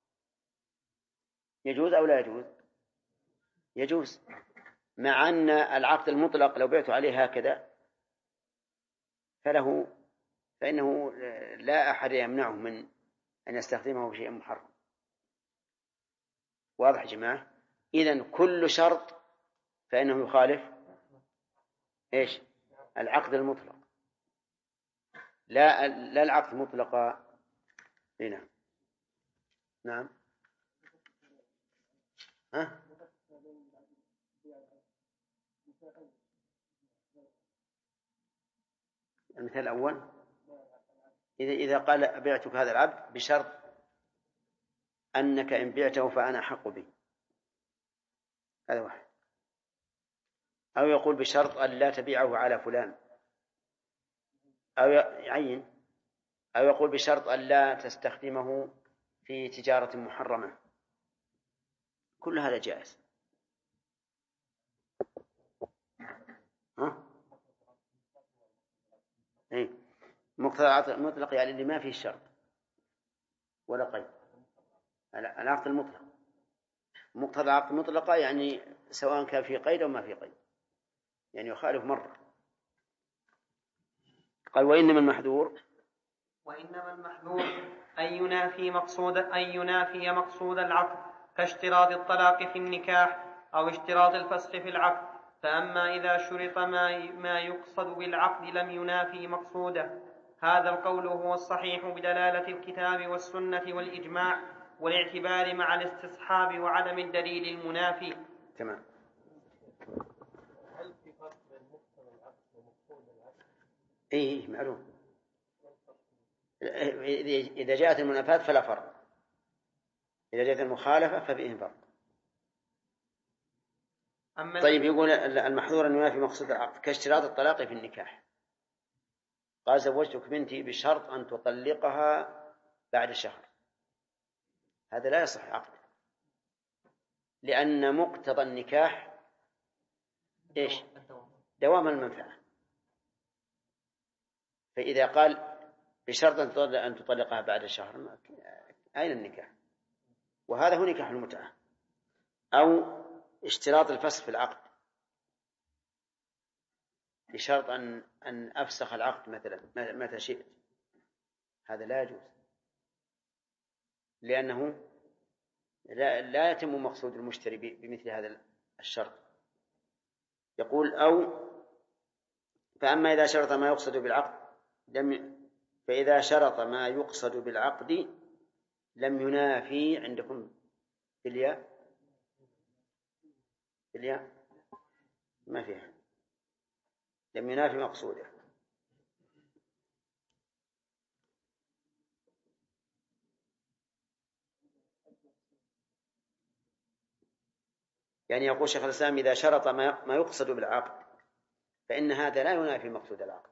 يجوز أو لا يجوز؟ يجوز، مع أن العقد المطلق لو بعته عليه هكذا فإنه لا أحد يمنعه من أن يستخدمه في شيء محرم. واضح يا جماعة؟ إذن كل شرط فإنه يخالف إيش؟ العقد المطلق، لا العقد المطلق. نعم نعم. ها؟ المثال الأول إذا قال بعتك هذا العبد بشرط أنك إن بعته فأنا أحق به، هذا واحد. أو يقول بشرط أن لا تبيعه على فلان، أو يعين، أو يقول بشرط أن لا تستخدمه في تجارة محرمة، كل هذا جائز. ها؟ إيه؟ مقتضى العقد المطلق يعني اللي ما فيه الشرط ولا قيد، العقد المطلق. مقتضى العقد المطلق يعني سواء كان فيه قيد أو ما فيه قيد، يعني يخالف مرة. قال: وإنما المحذور أن ينافي مقصود العقد، كاشتراط الطلاق في النكاح أو اشتراط الفسخ في العقد. فأما إذا شرط ما يقصد بالعقد لم ينافي مقصوده. هذا القول هو الصحيح بدلالة الكتاب والسنة والإجماع والاعتبار مع الاستصحاب وعدم الدليل المنافي. تمام. هل في فرق بين مقتضى العقد ومقصود العقد؟ إيه معلوم. إذا جاءت المنافاة فلا فرق، إذا جاءت المخالفة ففيه فرق. طيب يقول المحظور أن ينافي مقصود العقد كاشتراط الطلاق في النكاح. قال: زوجتك بنتي بشرط أن تطلقها بعد شهر، هذا لا يصح عقد، لأن مقتضى النكاح إيش؟ دوام المنفعة. فإذا قال بشرط أن تطلقها بعد شهر، أين النكاح؟ وهذا هو نكاح المتعة. أو اشتراط الفسخ في العقد بشرط أن أفسخ العقد مثلا متى شئت، هذا لا يجوز، لأنه لا يتم مقصود المشتري بمثل هذا الشرط. يقول: أو فأما إذا شرط ما يقصد بالعقد فإذا شرط ما يقصد بالعقد لم ينافي عندكم بالياء ما فيها، لم ينافي مقصوده. يعني يقول شيخ الإسلام إذا شرط ما يقصد بالعقد فإن هذا لا ينافي مقصود العقد،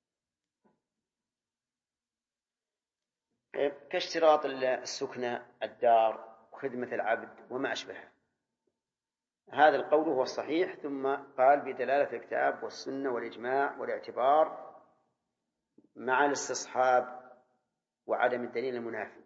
كاشتراط السكنى، الدار، خدمة العبد وما أشبهه. هذا القول هو الصحيح. ثم قال بدلالة الكتاب والسنة والإجماع والاعتبار مع الاستصحاب وعدم الدليل المنافي.